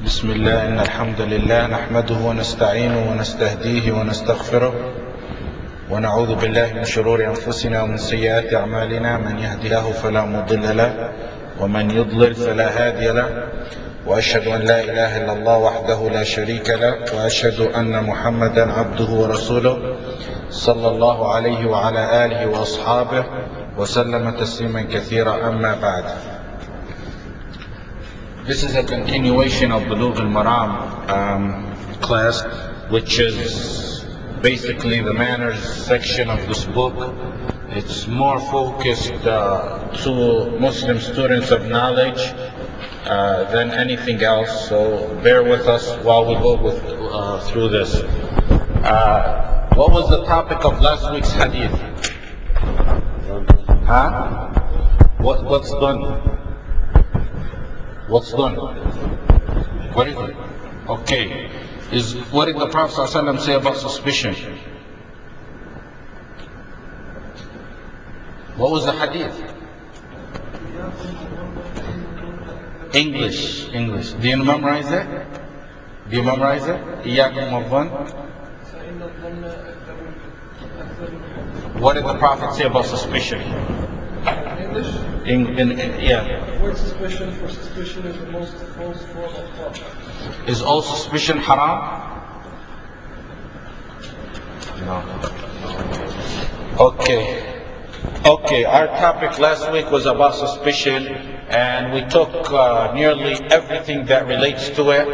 بسم الله إن الحمد لله نحمده ونستعينه ونستهديه ونستغفره ونعوذ بالله من شرور أنفسنا ومن سيئات أعمالنا من يهدي الله فلا مضل له ومن يضلل فلا هادي له وأشهد أن لا إله إلا الله وحده لا شريك له وأشهد أن محمدا عبده ورسوله صلى الله عليه وعلى آله وأصحابه وسلم تسليما كثيرا أما بعد. This is a continuation of Bulugh al-Maram class, which is basically the manners section of this book. It's more focused to Muslim students of knowledge than anything else, so bear with us while we go through this. What was the topic of last week's hadith? Huh? What's done? What's done? What is it? Okay. What did the Prophet ﷺ say about suspicion? What was the hadith? English. Do you memorize it? إياكم والظن. What did the Prophet say about suspicion? Yeah. Avoid suspicion, for suspicion is the most false form of thought. Is all suspicion haram? No. Okay, our topic last week was about suspicion, and we took nearly everything that relates to it,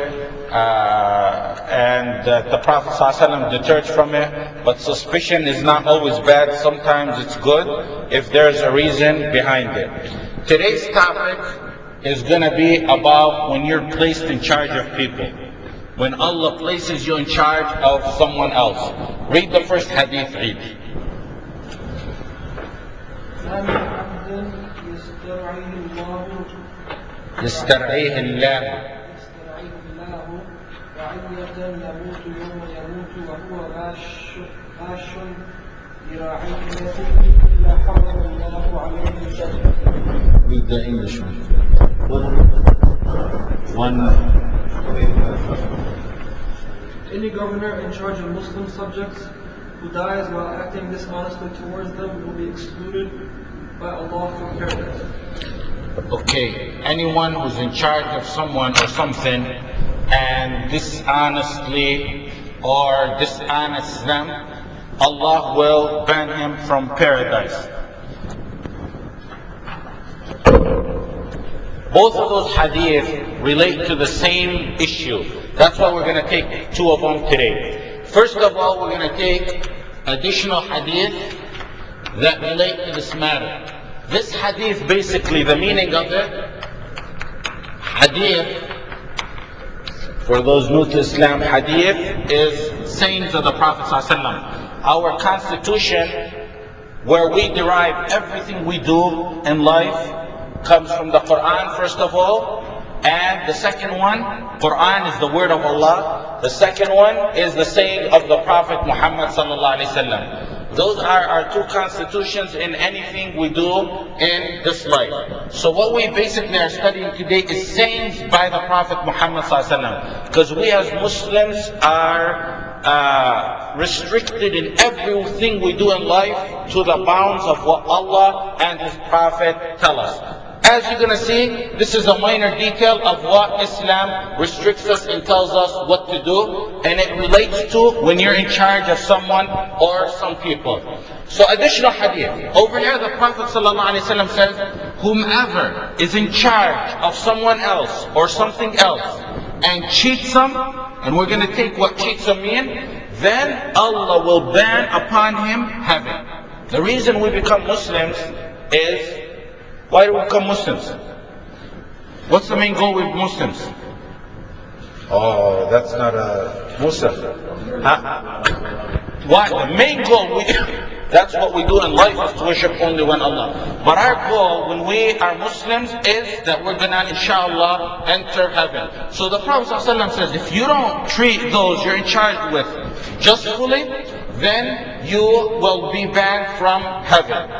and the Prophet ﷺ deterred from it. But suspicion is not always bad. Sometimes it's good if there's a reason behind it. Today's topic is going to be about when you're placed in charge of people. When Allah places you in charge of someone else. Read the first hadith, Eid. يسترعيه الله رعية يموت يوم يموت وهو غاش لرعيته إلا حرم الله عليه الجنة. Read the English one. Any governor in charge of Muslim subjects who dies while acting dishonestly towards them will be excluded by Allah from paradise. Okay, anyone who's in charge of someone or something and dishonestly or dishonests them, Allah will ban him from paradise. Both of those hadith relate to the same issue. That's why we're going to take two of them today. First of all, we're going to take additional hadith that relate to this matter. This hadith, basically, the meaning of it, hadith, for those new to Islam, hadith is sayings of the Prophet ﷺ. Our constitution, where we derive everything we do in life, comes from the Quran, first of all. And the second one, Quran is the word of Allah. The second one is the saying of the Prophet Muhammad sallallahu alaihi wasallam. Those are our two constitutions in anything we do in this life. So what we basically are studying today is sayings by the Prophet Muhammad sallallahu alaihi wasallam. Because we as Muslims are restricted in everything we do in life to the bounds of what Allah and His Prophet tell us. As you're going to see, this is a minor detail of what Islam restricts us and tells us what to do, and it relates to when you're in charge of someone or some people. So additional hadith. Over here the Prophet ﷺ says, whomever is in charge of someone else or something else and cheats them, and we're going to take what cheats them mean, then Allah will ban upon him heaven. The reason we become Muslims is, why do we become Muslims? What's the main goal with Muslims? Oh, that's not a Muslim. Why? The main goal, that's what we do in life, is to worship only one Allah. But our goal when we are Muslims is that we're going to, inshallah, enter heaven. So the Prophet ﷺ says, if you don't treat those you're in charge with justly, then you will be banned from heaven.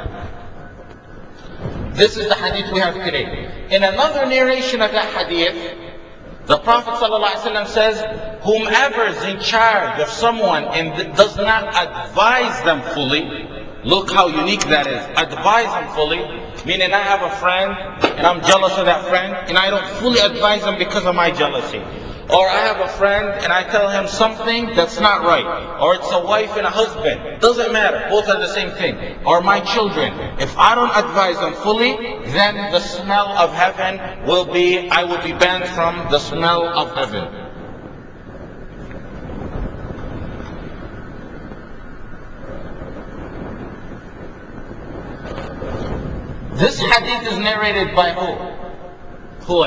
This is the hadith we have today. In another narration of that hadith, The Prophet ﷺ says, whomever is in charge of someone and does not advise them fully, look how unique that is. Advise them fully, meaning I have a friend and I'm jealous of that friend and I don't fully advise them because of my jealousy. Or I have a friend and I tell him something that's not right. Or it's a wife and a husband. Doesn't matter. Both are the same thing. Or my children. If I don't advise them fully, then the smell of heaven I will be banned from the smell of heaven. This hadith is narrated by who? Who?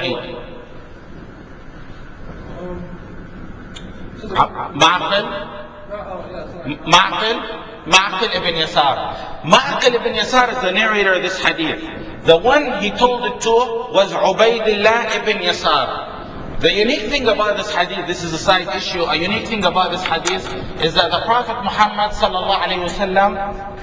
Ma'qil ibn Yasar. Ma'qil ibn Yasar is the narrator of this hadith. The one he told it to was Ubaydullah ibn Yasar. The unique thing about this hadith, this is a side issue, a unique thing about this hadith is that the Prophet Muhammad sallallahu alaihi wasallam,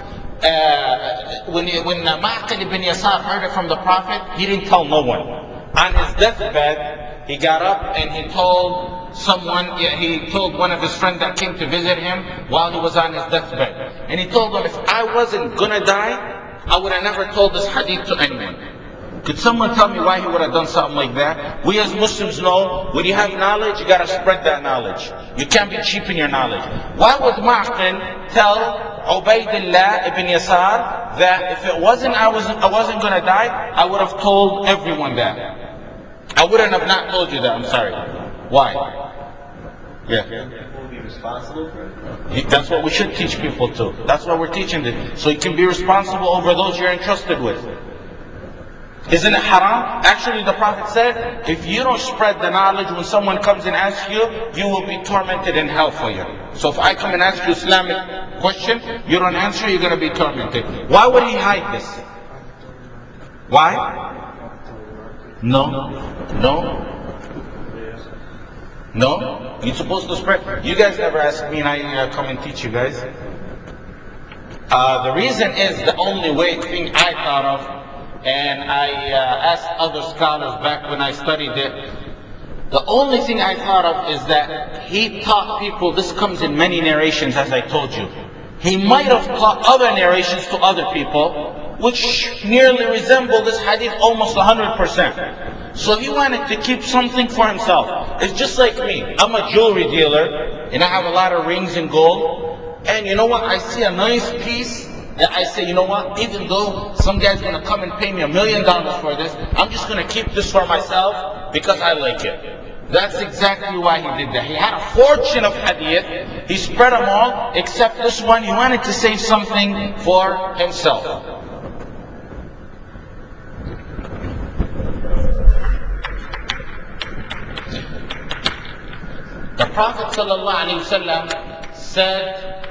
when Ma'qil ibn Yasar heard it from the Prophet, he didn't tell no one. On his deathbed, he got up and he told one of his friends that came to visit him while he was on his deathbed. And he told them, if I wasn't gonna die, I would have never told this hadith to anyone. Could someone tell me why he would have done something like that? We as Muslims know, when you have knowledge, you gotta spread that knowledge. You can't be cheap in your knowledge. Why would Ma'qil tell Ubaydullah ibn Yasar that if I wasn't gonna die, I would have told everyone that? I wouldn't have not told you that, I'm sorry. Why? Yeah. People will be responsible for it? That's what we should teach people to. That's what we're teaching them. So you can be responsible over those you're entrusted with. Isn't it haram? Actually, the Prophet said, if you don't spread the knowledge when someone comes and asks you, you will be tormented in hellfire. So if I come and ask you Islamic question, you don't answer, you're going to be tormented. Why would he hide this? Why? No. You're supposed to spread. You guys never ask me and I come and teach you guys. The reason is the only thing I thought of, and I asked other scholars back when I studied it, the only thing I thought of is that he taught people, this comes in many narrations as I told you. He might have taught other narrations to other people, which nearly resemble this hadith almost 100%. So he wanted to keep something for himself. It's just like me. I'm a jewelry dealer, and I have a lot of rings and gold. And you know what? I see a nice piece that I say, you know what? Even though some guy's going to come and pay me $1 million for this, I'm just going to keep this for myself because I like it. That's exactly why he did that. He had a fortune of hadith. He spread them all, except this one. He wanted to save something for himself. The Prophet ﷺ said,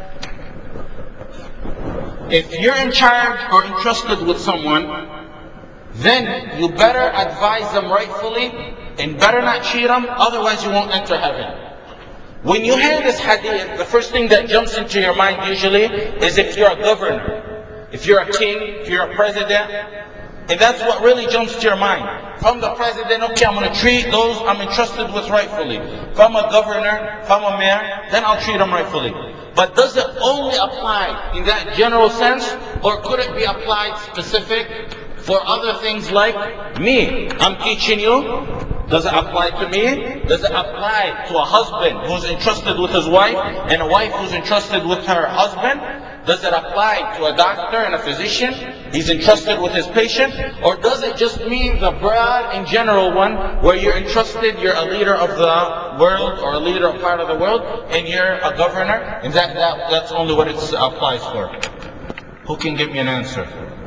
if you're in charge or entrusted with someone, then you better advise them rightfully and better not cheat them, otherwise you won't enter heaven. When you hear this hadith, the first thing that jumps into your mind usually is if you're a governor, if you're a king, if you're a president, and that's what really jumps to your mind. From the president, okay, I'm going to treat those I'm entrusted with rightfully. If I'm a governor, if I'm a mayor, then I'll treat them rightfully. But does it only apply in that general sense, or could it be applied specific for other things like me? I'm teaching you. Does it apply to me? Does it apply to a husband who's entrusted with his wife and a wife who's entrusted with her husband? Does it apply to a doctor and a physician? He's entrusted with his patient? Or does it just mean the broad and general one where you're entrusted, you're a leader of the world or a leader of part of the world and you're a governor and that's only what it applies for? Who can give me an answer?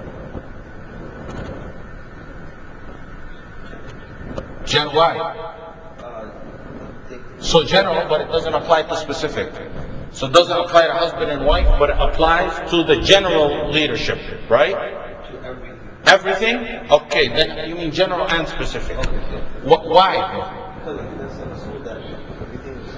Why? So general, but it doesn't apply to specific. So it doesn't apply to husband and wife, but it applies to the general leadership, right? To everything. Everything? Okay, then you mean general and specific. Okay. Why though? Because I think that's understood that everything is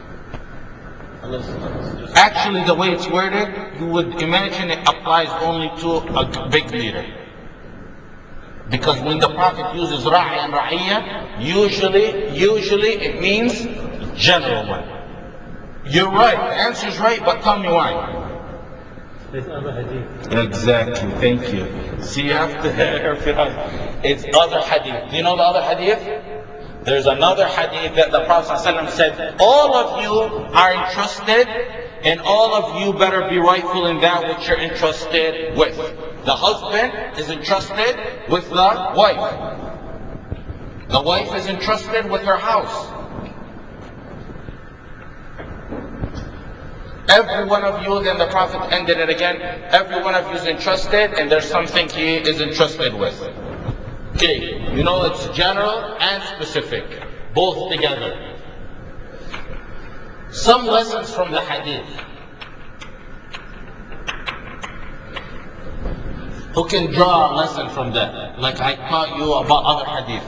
unless just Actually, the way it's worded, you would imagine it applies only to a big leader. Because when the Prophet uses ra'i and ra'iyya, usually it means general one. You're right, the answer is right, but tell me why. There's other hadith. Exactly, thank you. See, you have to it's other hadith. Do you know the other hadith? There's another hadith that the Prophet ﷺ said, all of you are entrusted, and all of you better be rightful in that which you're entrusted with. The husband is entrusted with the wife. The wife is entrusted with her house. Every one of you, then the Prophet ended it again, every one of you is entrusted, and there's something he is entrusted with. Okay, you know it's general and specific, both together. Some lessons from the hadith. Who can draw a lesson from that? Like I taught you about other hadith.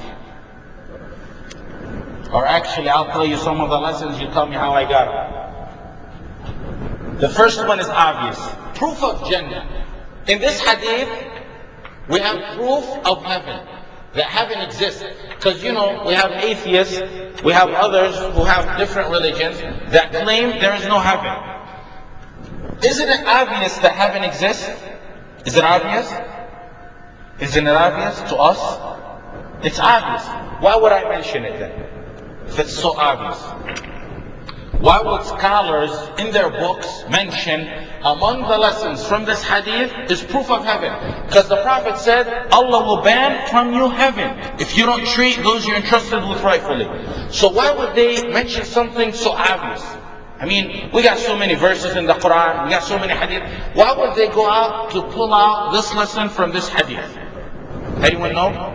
Or actually, I'll tell you some of the lessons, you tell me how I got them. The first one is obvious. Proof of Jannah. In this hadith, we have proof of heaven. That heaven exists. Because we have atheists, we have others who have different religions that claim there is no heaven. Isn't it obvious that heaven exists? Is it obvious? Isn't it obvious to us? It's obvious. Why would I mention it then? If it's so obvious. Why would scholars in their books mention among the lessons from this hadith is proof of heaven? Because the Prophet said, Allah will ban from you heaven if you don't treat those you're entrusted with rightfully. So why would they mention something so obvious? I mean, we got so many verses in the Quran, we got so many hadith. Why would they go out to pull out this lesson from this hadith? Anyone know?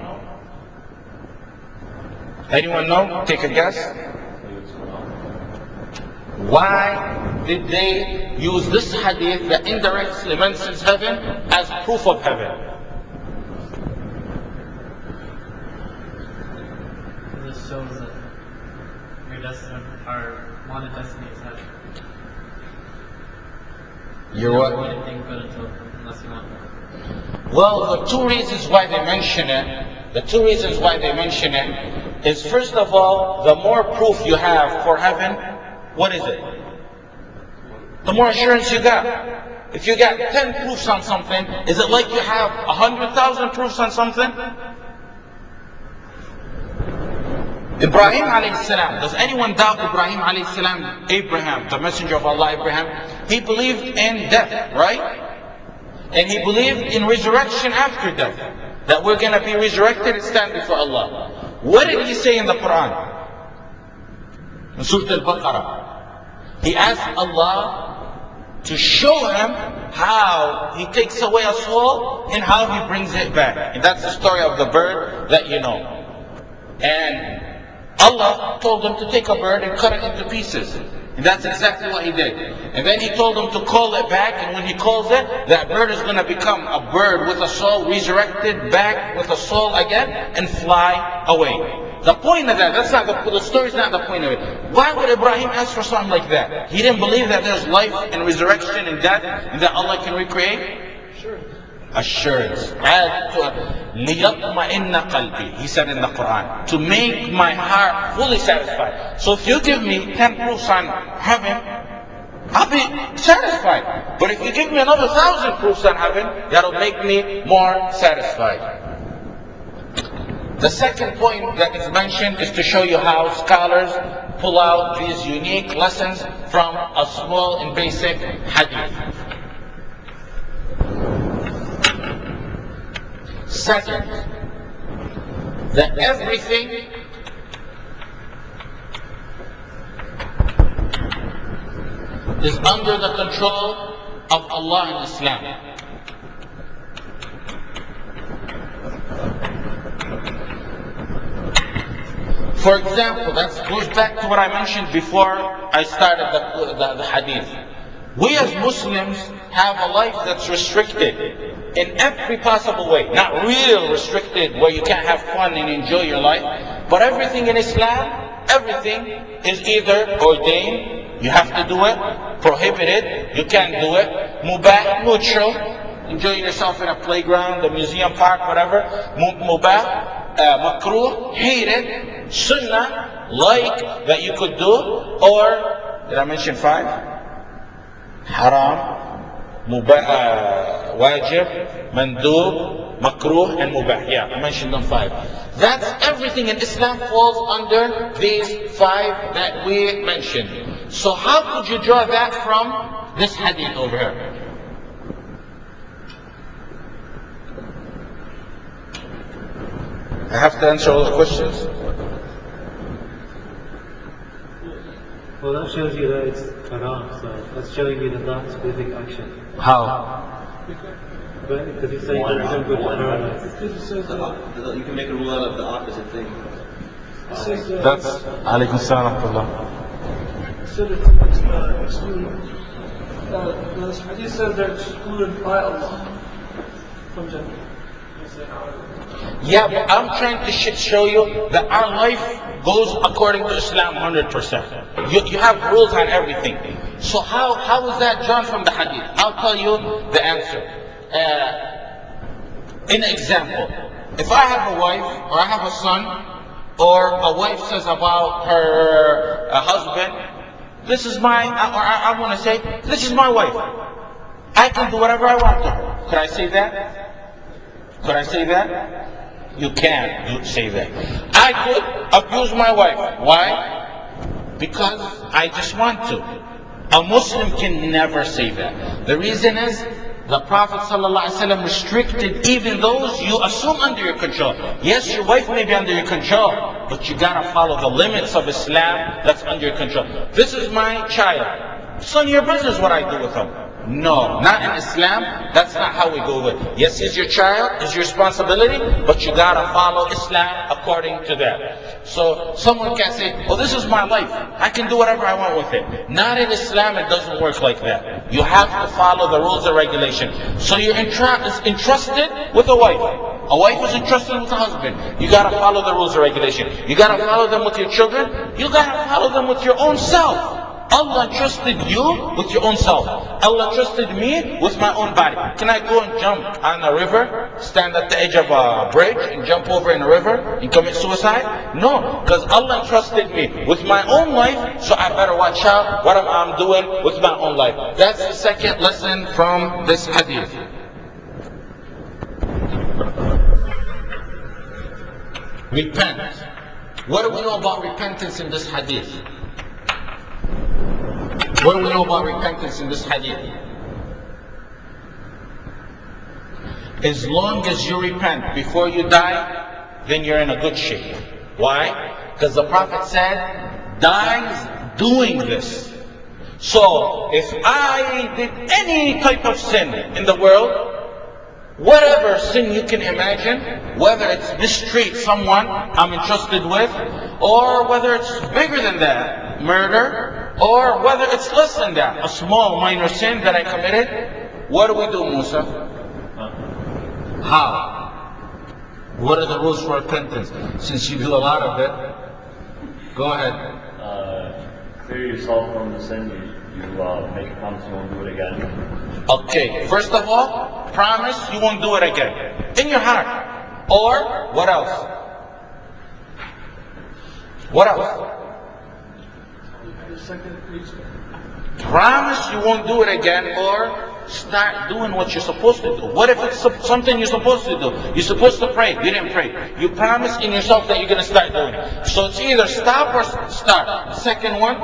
Anyone know? Take a guess. Why did they use this hadith that indirectly mentions heaven as proof of heaven? This shows that your destiny, our wanted destiny is heaven. You're You what? don't do anything good unless you want. Well, the two reasons why they mention it is, first of all, the more proof you have for heaven, what is it? The more assurance you got. If you got 10 proofs on something, is it like you have 100,000 proofs on something? Ibrahim alayhi salam. Does anyone doubt Ibrahim alayhi salam? Abraham, the messenger of Allah, Abraham, he believed in death, right? And he believed in resurrection after death. That we're going to be resurrected and stand before Allah. What did he say in the Quran? In Surah Al-Baqarah. He asked Allah to show him how he takes away a soul and how he brings it back. And that's the story of the bird that you know. And Allah told him to take a bird and cut it into pieces. And that's exactly what he did. And then he told him to call it back, and when he calls it, that bird is going to become a bird with a soul, resurrected back with a soul again, and fly away. The point of that's not the story's not the point of it. Why would Ibrahim ask for something like that? He didn't believe that there's life and resurrection and death, and that Allah can recreate? Sure. Assurance. لِيَطْمَئِنَّ قَلْبِي. He said in the Quran, to make my heart fully satisfied. So if you give me 10 proofs on heaven, I'll be satisfied. But if you give me another 1,000 proofs on heaven, that'll make me more satisfied. The second point that is mentioned is to show you how scholars pull out these unique lessons from a small and basic hadith. Second, that everything is under the control of Allah and Islam. For example, that goes back to what I mentioned before I started the hadith. We as Muslims have a life that's restricted in every possible way. Not real restricted where you can't have fun and enjoy your life, but everything in Islam, everything is either ordained, you have to do it, prohibited, you can't do it, mubah, neutral, enjoying yourself in a playground, a museum park, whatever. Mubah, makruh, hated. Sunnah, like that you could do. Or, did I mention 5? Haram, mubah, wajib, mandub, makruh, and mubah. Yeah, I mentioned them 5. That's everything in Islam falls under these 5 that we mentioned. So how could you draw that from this hadith over here? I have to answer all the questions? Well, that shows you that it's haram, so that's showing you that specific action. How? But because you say that don't go to paradise. Because it says You can make a rule out of the opposite thing. it says That's alaykum salam wa rahmatullah. it said it's excluded. The hadith says they're excluded by Allah from Jannah. Yeah, but I'm trying to show you that our life goes according to Islam 100%. You have rules on everything. So how is that drawn from the hadith? I'll tell you the answer. In example, if I have a wife or I have a son, or a wife says about her husband, this is my, or I want to say, this is my wife. I can do whatever I want to her. Could I say that? Could I say that? You can't say that. I could abuse my wife. Why? Because I just want to. A Muslim can never say that. The reason is, the Prophet ﷺ restricted even those you assume under your control. Yes, your wife may be under your control, but you gotta follow the limits of Islam that's under your control. This is my child. It's none of your business what I do with him. No, not in Islam. That's not how we go with it. Yes, he's your child, it's your responsibility, but you gotta follow Islam according to that. So someone can say, oh, this is my life. I can do whatever I want with it. Not in Islam, it doesn't work like that. You have to follow the rules and regulation. So you're entrusted with a wife. A wife is entrusted with a husband. You gotta follow the rules and regulation. You gotta follow them with your children. You gotta follow them with your own self. Allah entrusted you with your own self. Allah entrusted me with my own body. Can I go and jump on a river, stand at the edge of a bridge and jump over in a river and commit suicide? No, because Allah entrusted me with my own life, so I better watch out what I'm doing with my own life. That's the second lesson from this hadith. Repent. What do we know about repentance in this hadith? What do we know about repentance in this hadith? As long as you repent before you die, then you're in a good shape. Why? Because the Prophet said, dies doing this. So, if I did any type of sin in the world, whatever sin you can imagine, whether it's mistreat someone I'm entrusted with, or whether it's bigger than that, murder, or whether it's less than that, a small minor sin that I committed, what do we do, Musa? How? What are the rules for repentance? Since you do a lot of it, go ahead. Clear yourself from the sin. You make a promise you won't do it again. Okay, first of all, promise you won't do it again. In your heart. Or, what else? What else? The second reason. Promise you won't do it again, or start doing what you're supposed to do. What if it's something you're supposed to do? You're supposed to pray. You didn't pray. You promise in yourself that you're going to start doing it. So it's either stop or start. Second one,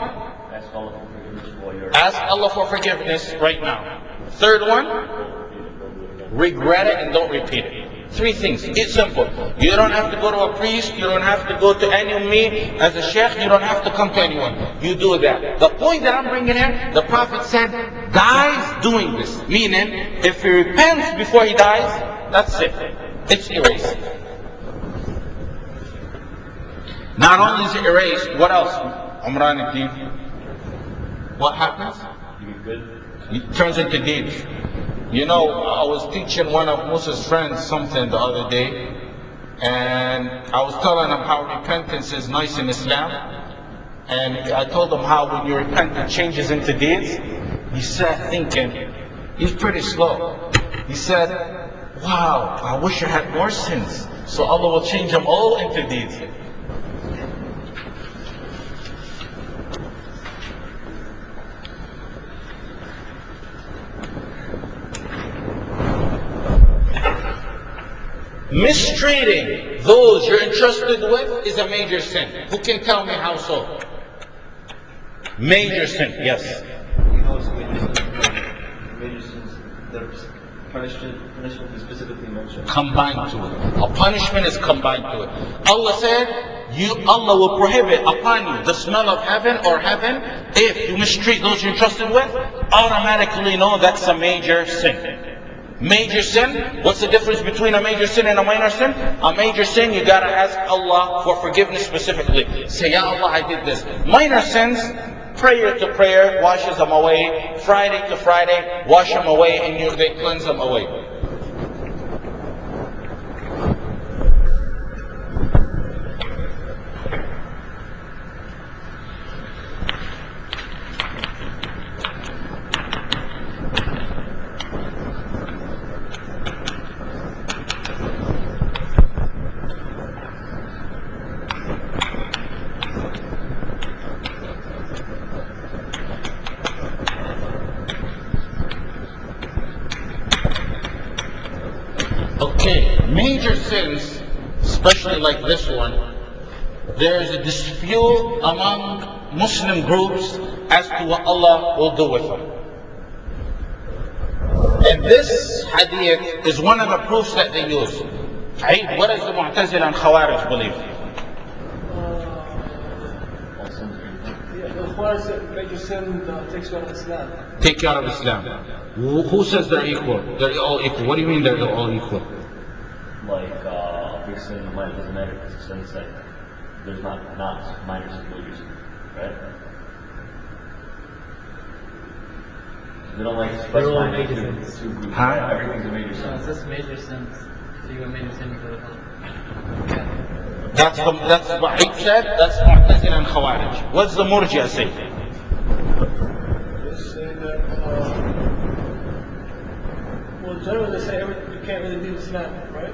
ask Allah for forgiveness right now. Third one, regret it and don't repeat it. 3 things. It's simple. You don't have to go to a priest. You don't have to go to any of me as a sheikh. You don't have to come to anyone. You do that. The point that I'm bringing here, the Prophet said, dies doing this. Meaning, if he repents before he dies, that's it. It's erased. Not only is it erased, what else? Amran al-Din. What happens? It turns into deeds. You know, I was teaching one of Musa's friends something the other day, and I was telling him how repentance is nice in Islam, and I told him how when you repent it changes into deeds. He sat thinking, he's pretty slow. He said, wow, I wish I had more sins. So Allah will change them all into deeds. Mistreating those you're entrusted with is a major sin. Who can tell me how so? Major sin, yes. You know, it's major sins. There's punishment is specifically mentioned. Combined to it. A punishment is combined to it. Allah said, Allah will prohibit upon you the smell of heaven or heaven if you mistreat those you're entrusted with. Automatically know that's a major sin. Major sin, what's the difference between a major sin and a minor sin? A major sin, you gotta ask Allah for forgiveness specifically. Say, Ya Allah, I did this. Minor sins, prayer to prayer washes them away. Friday to Friday, wash them away and they cleanse them away. Okay, major sins, especially like this one, there is a dispute among Muslim groups as to what Allah will do with them. And this hadith is one of the proofs that they use. Aid, what does the Mu'tazila and Khawarij believe? The Khawarij said major sin takes you out of Islam. Take you out of Islam. Who says they're equal? They're all equal. What do you mean they're all equal? Like a big sin in the mind doesn't matter because the sense that there's not minor sins, major sins, right? They don't like specify major two sins. groups. Huh? Right? Everything's a major No, sin. it's just major sins. So you got major sins for the hell. That's what Aid said. That's Mu'tazila and Khawarij. What's the Murji'a say? They say that, well, generally they say you can't really leave Islam, right?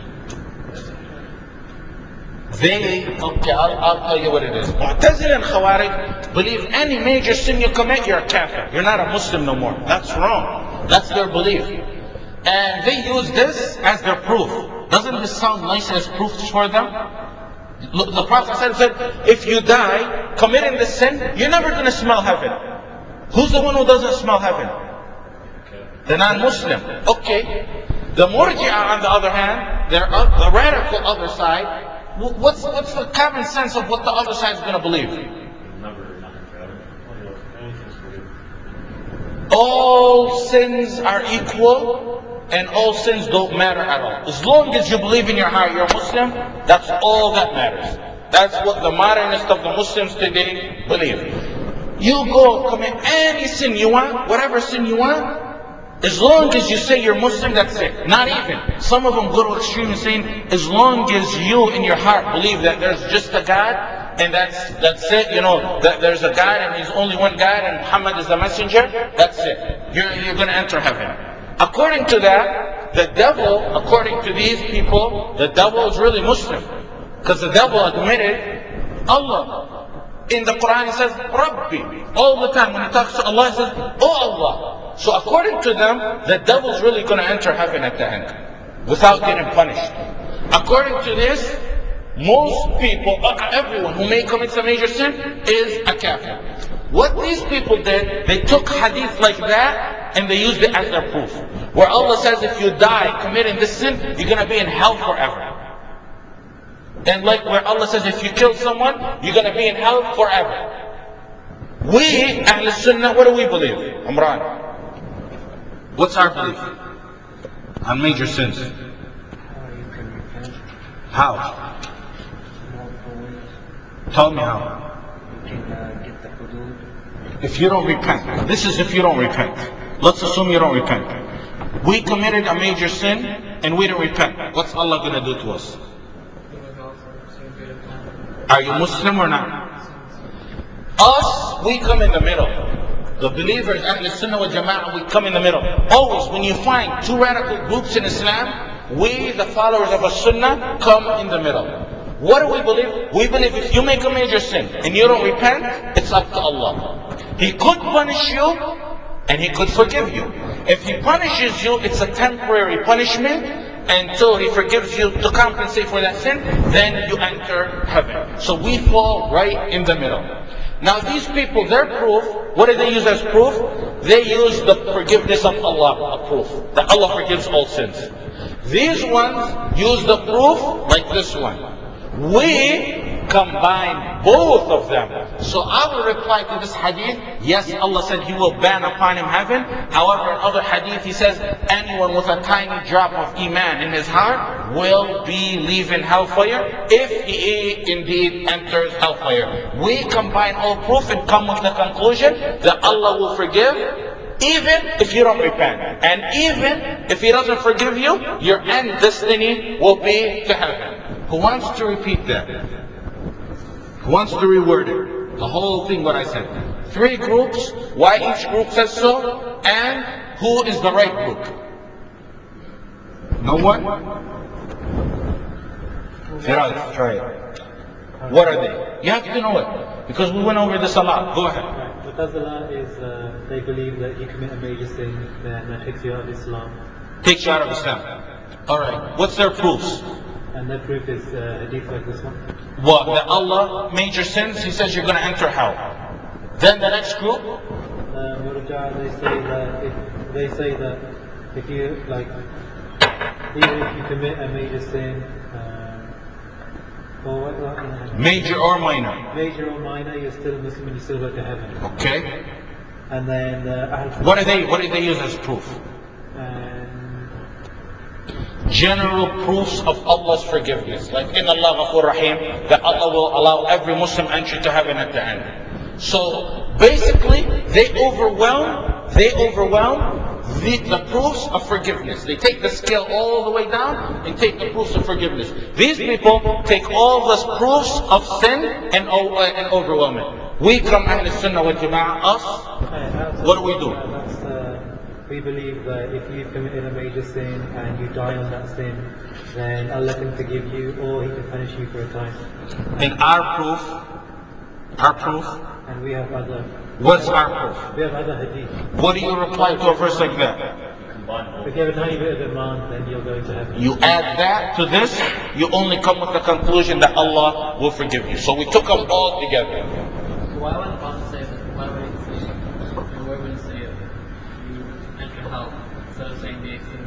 I'll tell you what it is. Mu'tazila and Khawarij believe any major sin you commit, you're a kafir. You're not a Muslim no more. That's wrong. That's their belief. And they use this as their proof. Doesn't this sound nice as proof for them? Look, the Prophet said, if you die committing this sin, you're never going to smell heaven. Who's the one who doesn't smell heaven? The non-Muslim. Okay. The Murji'a on the other hand, they're the radical other side. What's the common sense of what the other side is going to believe? All sins are equal and all sins don't matter at all. As long as you believe in your heart you're a Muslim, that's all that matters. That's what the modernist of the Muslims today believe. You go commit any sin you want, whatever sin you want, as long as you say you're Muslim, that's it. Not even. Some of them go to extreme and saying, as long as you in your heart believe that there's just a God, and that's it, that there's a God and He's only one God and Muhammad is the messenger, that's it. You're going to enter heaven. According to that, the devil, according to these people, the devil is really Muslim. Because the devil admitted Allah. In the Quran he says, Rabbi. All the time when he talks to Allah he says, Oh Allah. So according to them, the devil's really going to enter heaven at the end without getting punished. According to this, most people, everyone who may commit a major sin is a kafir. What these people did, they took hadith like that and they used it as their proof. Where Allah says if you die committing this sin, you're going to be in hell forever. And like where Allah says if you kill someone, you're going to be in hell forever. We, Ahl Sunnah, what do we believe? Amran. What's our belief on major sins? How? Tell me how. If you don't repent. This is if you don't repent. Let's assume you don't repent. We committed a major sin and we didn't repent. What's Allah going to do to us? Are you Muslim or not? Us, we come in the middle. The believers, Ahl Sunnah wal Jama'ah, we come in the middle. Always, when you find two radical groups in Islam, we, the followers of a Sunnah, come in the middle. What do we believe? We believe if you make a major sin and you don't repent, it's up to Allah. He could punish you and He could forgive you. If He punishes you, it's a temporary punishment until He forgives you to compensate for that sin, then you enter heaven. So we fall right in the middle. Now these people, their proof, what do they use as proof? They use the forgiveness of Allah, a proof. That Allah forgives all sins. These ones use the proof like this one. We combine both of them. So our reply to this hadith, yes, Allah said He will ban upon him heaven. However, in other hadith He says anyone with a tiny drop of iman in his heart will be leaving hellfire if he indeed enters hellfire. We combine all proof and come with the conclusion that Allah will forgive even if you don't repent. And even if He doesn't forgive you, your end destiny will be to heaven. Who wants to repeat that? Who wants to reword it? The whole thing what I said. 3 groups, why each group says so, and who is the right group? No one? Firaz, try it. What are they? You have to know it, because we went over this a lot. Go ahead. Right. Mu'tazila is, they believe that you commit a major sin, then that takes you out of Islam. Takes you out of Islam. Alright, what's their proofs? And their proof is hadith like this one. What? That Allah, major sins, He says you're going to enter hell. Then the next group? Murja, they say that if you, like, even if you commit a major sin, or what? Major or minor? Major or minor, you're still Muslim and you still go to heaven. Okay. And then What do they use as proof? General proofs of Allah's forgiveness. Like in Allah Ghafur Rahim, that Allah will allow every Muslim entry to heaven at the end. So basically, they overwhelm the proofs of forgiveness. They take the scale all the way down and take the proofs of forgiveness. These people take all the proofs of sin and overwhelm it. We come Ahl Sunnah wal Jama'ah, us, what do we do? We believe that if you've committed a major sin and you die on that sin, then Allah can forgive you or He can punish you for a time. And our proof, and we have other. What's our proof? We have other hadith. What do you reply to a verse like that? If you have a tiny bit of iman, then you'll go into heaven. You add that to this, you only come with the conclusion that Allah will forgive you. So we took them all together. Why would the Prophet say that? Why would He say, where would He say it? You enter hell instead of saying the exceeding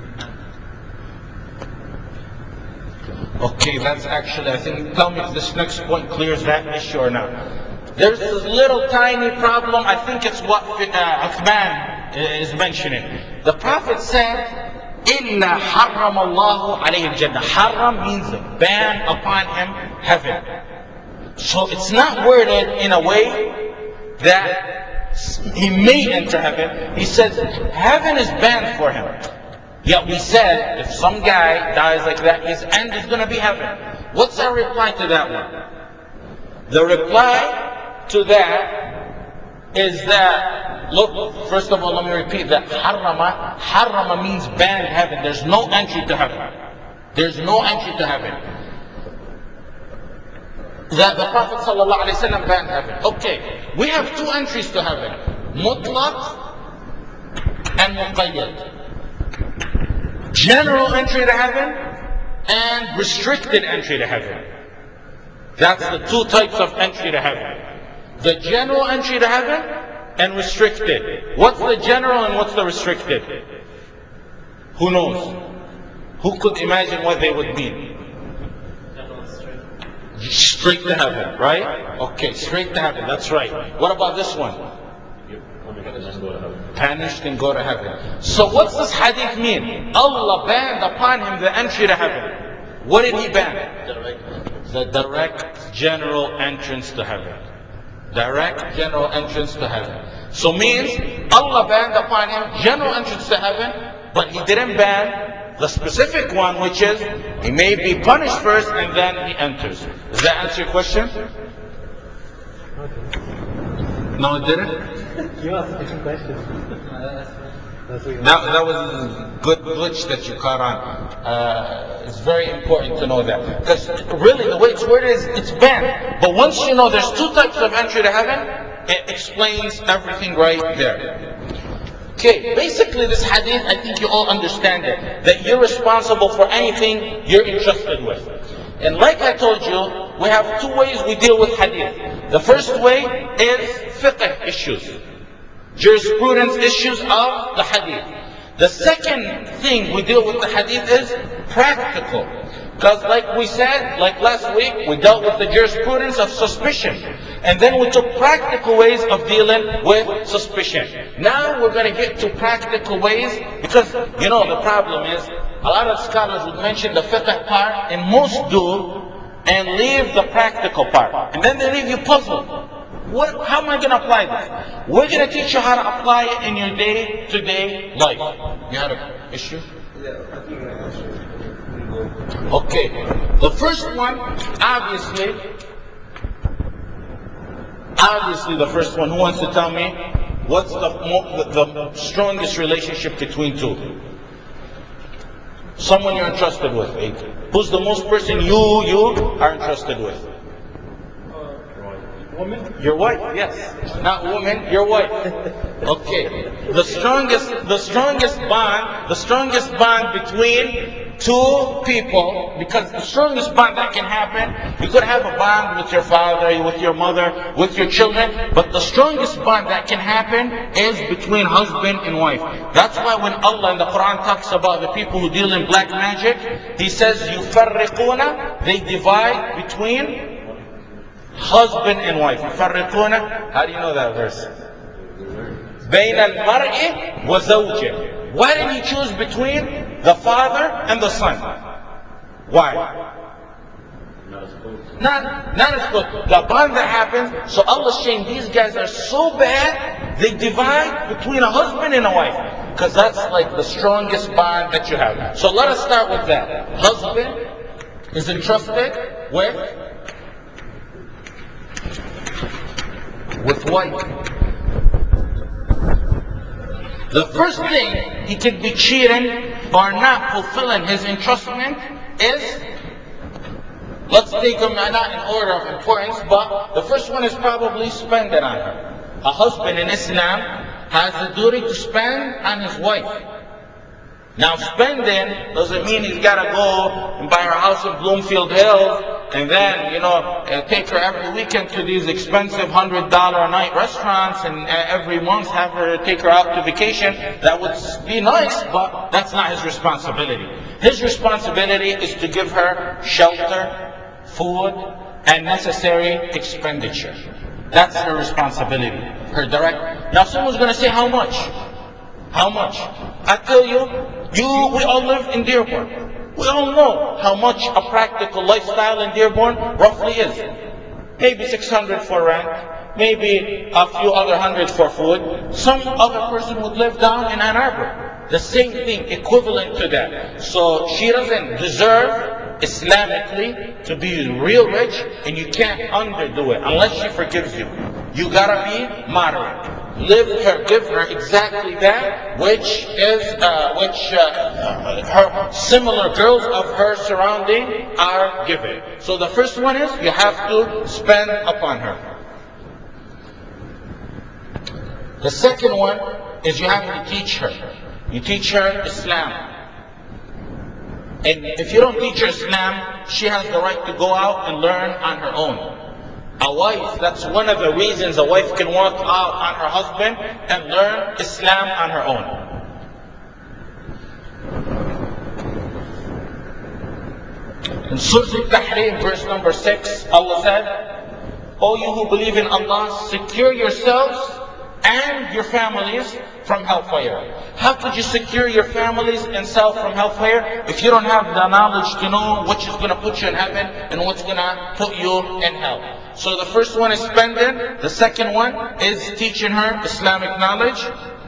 Okay, that's actually, I think, tell me if this next point clears that issue or not. There's this little tiny problem, I think it's what Uthman is mentioning. The Prophet said, إِلَّا حَرَّمَ اللَّهُ عَلَيْهِ الْجَنَّةِ. Haram means ban upon him heaven. So it's not worded in a way that he may enter heaven. He says heaven is banned for him. Yet we said if some guy dies like that, his end is going to be heaven. What's our reply to that one? The reply to that is that, look, first of all, let me repeat that. Harrama means banned heaven. There's no entry to heaven. There's no entry to heaven. That the Prophet ﷺ banned heaven. Okay, we have 2 entries to heaven. Mutlaq and Muqayyad. General entry to heaven and restricted entry to heaven. That's the 2 types of entry to heaven. The general entry to heaven and restricted. What's the general and what's the restricted? Who knows? Who could imagine what they would mean? Straight to heaven, right? Okay, straight to heaven, that's right. What about this one? Punished and go to heaven. So what's this hadith mean? Allah banned upon him the entry to heaven. What did He ban? The direct general entrance to heaven. Direct general entrance to heaven. So means Allah banned upon him general entrance to heaven, but He didn't ban the specific one, which is he may be punished first and then he enters. Does that answer your question? Okay. No, it didn't? You asked a different question. That's what you That was a good glitch that you caught on. It's very important to know that. Because really the way it's worded is it's banned. But once you know there's two types of entry to heaven, it explains everything right there. Okay, basically this hadith, I think you all understand it. That you're responsible for anything you're entrusted with. And like I told you, we have two ways we deal with hadith. The first way is fiqh issues. Jurisprudence issues of the hadith. The second thing we deal with the hadith is practical. Because like we said, like last week, we dealt with the jurisprudence of suspicion. And then we took practical ways of dealing with suspicion. Now we're going to get to practical ways because, you know, the problem is a lot of scholars would mention the fiqh part, and most do, and leave the practical part. And then they leave you puzzled. How am I going to apply this? We're going to teach you how to apply it in your day-to-day life. You had an issue? Yeah, I think I answered. Okay. The first one, obviously the first one, who wants to tell me what's the strongest relationship between two? Someone you're entrusted with. Who's the most person you are entrusted with? Woman? Your wife, yes. Not woman, your wife. Okay. The strongest bond between two people, because the strongest bond that can happen, you could have a bond with your father, with your mother, with your children, but the strongest bond that can happen is between husband and wife. That's why when Allah in the Quran talks about the people who deal in black magic, He says, يُفَرِّقُونَ, they divide between husband and wife. يفرقون. How do you know that verse? بين المرء وزوجه. Why did He choose between the father and the son? Why? Not as close. The bond that happens. So Allah's saying these guys are so bad, they divide between a husband and a wife. Because that's like the strongest bond that you have. So let us start with that. Husband is entrusted with wife. The first thing he could be cheating or not fulfilling his entrustment is, let's take them not in order of importance, but the first one is probably spending on her. A husband in Islam has the duty to spend on his wife. Now spending doesn't mean he's got to go and buy her house in Bloomfield Hills and then, take her every weekend to these expensive $100 a night restaurants and every month take her out to vacation. That would be nice, but that's not his responsibility. His responsibility is to give her shelter, food, and necessary expenditure. That's her responsibility. Her direct. Now someone's going to say, how much? How much? I tell you, we all live in Dearborn. We all know how much a practical lifestyle in Dearborn roughly is. Maybe 600 for rent, maybe a few other hundred for food. Some other person would live down in Ann Arbor. The same thing, equivalent to that. So she doesn't deserve Islamically to be real rich, and you can't underdo it unless she forgives you. You gotta be moderate. Give her exactly that which her similar girls of her surrounding are given. So the first one is you have to spend upon her. The second one is you have to teach her. You teach her Islam. And if you don't teach her Islam, she has the right to go out and learn on her own. A wife, that's one of the reasons a wife can walk out on her husband and learn Islam on her own. In Surah Al-Tahrim, verse number 6, Allah said, O you who believe in Allah, secure yourselves and your families from hellfire. How could you secure your families and self from hellfire if you don't have the knowledge to know which is going to put you in heaven and what's going to put you in hell? So the first one is spending. The second one is teaching her Islamic knowledge.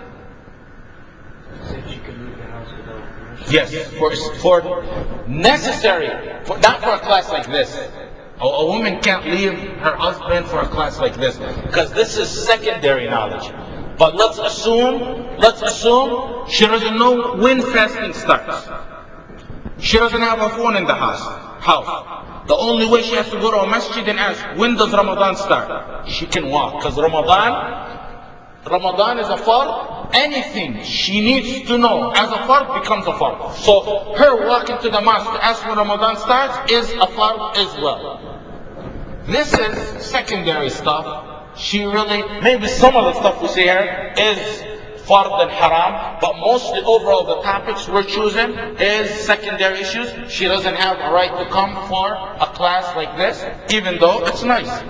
Yes, for necessary, not for a class like this. A woman can't leave her husband for a class like this, because this is secondary knowledge. But let's assume she doesn't know when fasting starts. She doesn't have a phone in the house. The only way she has to go to a masjid and ask, when does Ramadan start? She can walk, because Ramadan is a fard. Anything she needs to know as a fard becomes a fard. So her walking to the mosque to ask when Ramadan starts is a fard as well. This is secondary stuff. She really, maybe some of the stuff we say here is fard and haram, but mostly overall the topics we're choosing is secondary issues. She doesn't have a right to come for a class like this, even though it's nice.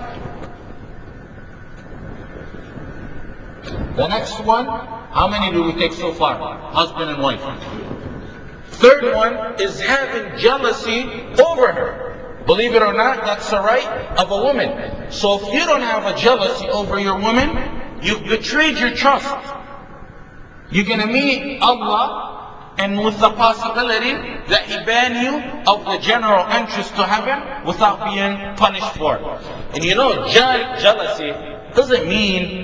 The next one, how many do we take so far? Husband and wife. Third one is having jealousy over her. Believe it or not, that's a right of a woman. So if you don't have a jealousy over your woman, you've betrayed your trust. You're going to meet Allah, and with the possibility that He ban you of the general entrance to heaven without being punished for it. And you know, jealousy doesn't mean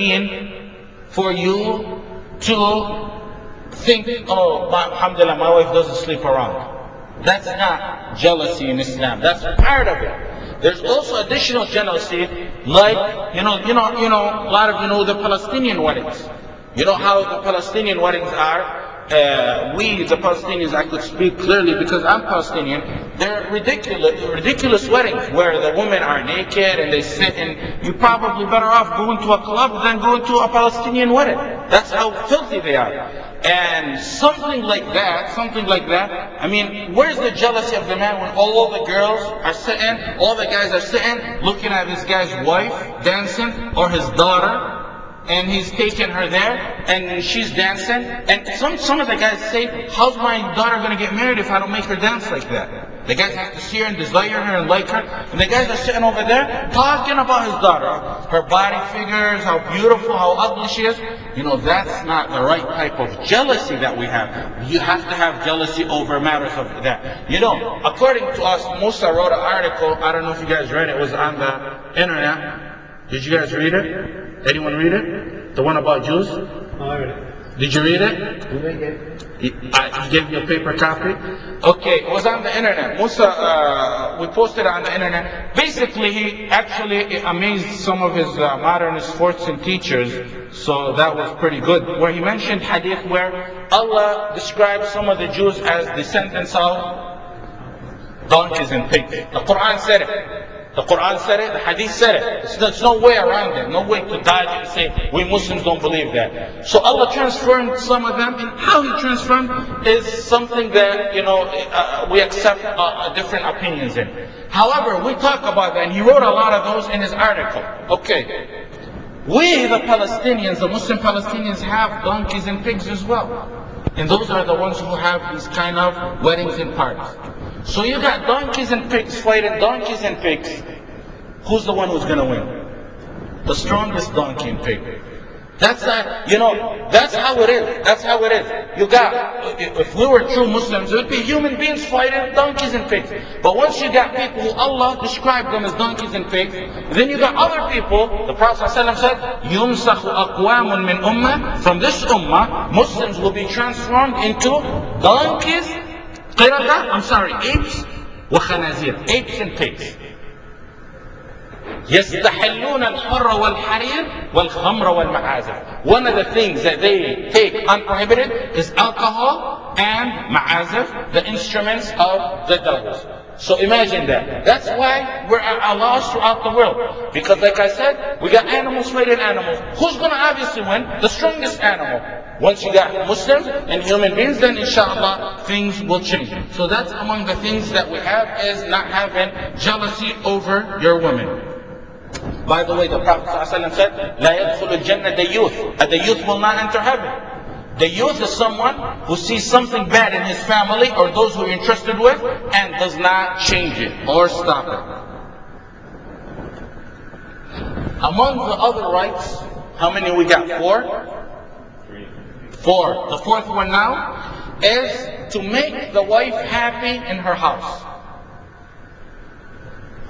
for you to think, oh, alhamdulillah, my wife doesn't sleep around. That's not jealousy in Islam. That's part of it. There's also additional jealousy, like, you know, a lot of you know the Palestinian weddings. You know how the Palestinian weddings are? We, the Palestinians, I could speak clearly because I'm Palestinian. They're ridiculous weddings where the women are naked and they sit, and you're probably better off going to a club than going to a Palestinian wedding. That's how filthy they are. And something like that, I mean, where's the jealousy of the man when all the girls are sitting, all the guys are sitting, looking at this guy's wife dancing, or his daughter, and he's taking her there, and she's dancing, and some of the guys say, how's my daughter going to get married if I don't make her dance like that? The guys have to see her and desire her and like her, and the guys are sitting over there talking about his daughter, her body figures, how beautiful, how ugly she is. You know, that's not the right type of jealousy that we have. You have to have jealousy over matters of that. You know, according to us, Musa wrote an article, I don't know if you guys read it, it was on the internet. Did you guys read it? Anyone read it? The one about Jews? I read it. Did you read it? He gave you a paper copy? Okay, it was on the internet. Musa, we posted it on the internet. Basically, he actually amazed some of his modernist Fortune teachers, so that was pretty good. Where he mentioned hadith where Allah describes some of the Jews as descendants of donkeys and pigs. The Quran said it. The Quran said it, the Hadith said it. There's no way around it, no way to dodge it and say, we Muslims don't believe that. So Allah transformed some of them, and how He transformed is something that, we accept different opinions in. However, we talk about that, and he wrote a lot of those in his article. Okay. We, the Palestinians, the Muslim Palestinians, have donkeys and pigs as well. And those are the ones who have these kind of weddings and parties. So you got donkeys and pigs fighting donkeys and pigs. Who's the one who's going to win? The strongest donkey and pig. That's how it is. That's how it is. If we were true Muslims, it would be human beings fighting donkeys and pigs. But once you got people who Allah described them as donkeys and pigs, then you got other people, the Prophet ﷺ said, يُمْسَخُ أَقْوَامٌ مِّنْ أُمَّةٍ. From this ummah, Muslims will be transformed into donkeys, apes, وَخَنَازِيرَ, apes and pigs. يستحلون الحر والحرير والخمر والمعازف. One of the things that they take unprohibited is alcohol and ma'azif, the instruments of the devils. So imagine that. That's why we're at a loss throughout the world. Because like I said, we got animals fighting animals. Who's going to obviously win? The strongest animal. Once you got Muslims and human beings, then inshallah things will change. So that's among the things that we have, is not having jealousy over your women. By the way, the Prophet ﷺ said, لا يدخل الجنة ديوث. A dayuth will not enter heaven. Dayuth is someone who sees something bad in his family or those who are entrusted with and does not change it or stop it. Among the other rights, how many we got? 4? 4. The fourth one now is to make the wife happy in her house.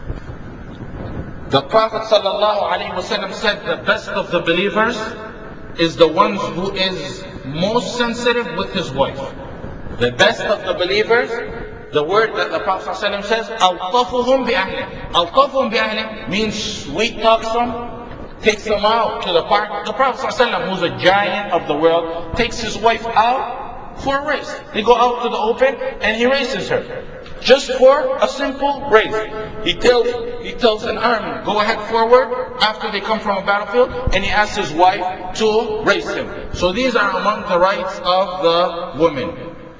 The Prophet ﷺ said the best of the believers is the ones who is most sensitive with his wife. The best of the believers, the word that the Prophet ﷺ says, أَلْطَفُهُمْ بِأَهْلِهِ. أَلْطَفُهُمْ بِأَهْلِهِ means sweet talks them, takes them out to the park. The Prophet ﷺ, who's a giant of the world, takes his wife out for a race. They go out to the open and he races her. Just for a simple race. He tells an army, go ahead forward after they come from a battlefield, and he asks his wife to race him. So these are among the rights of the women.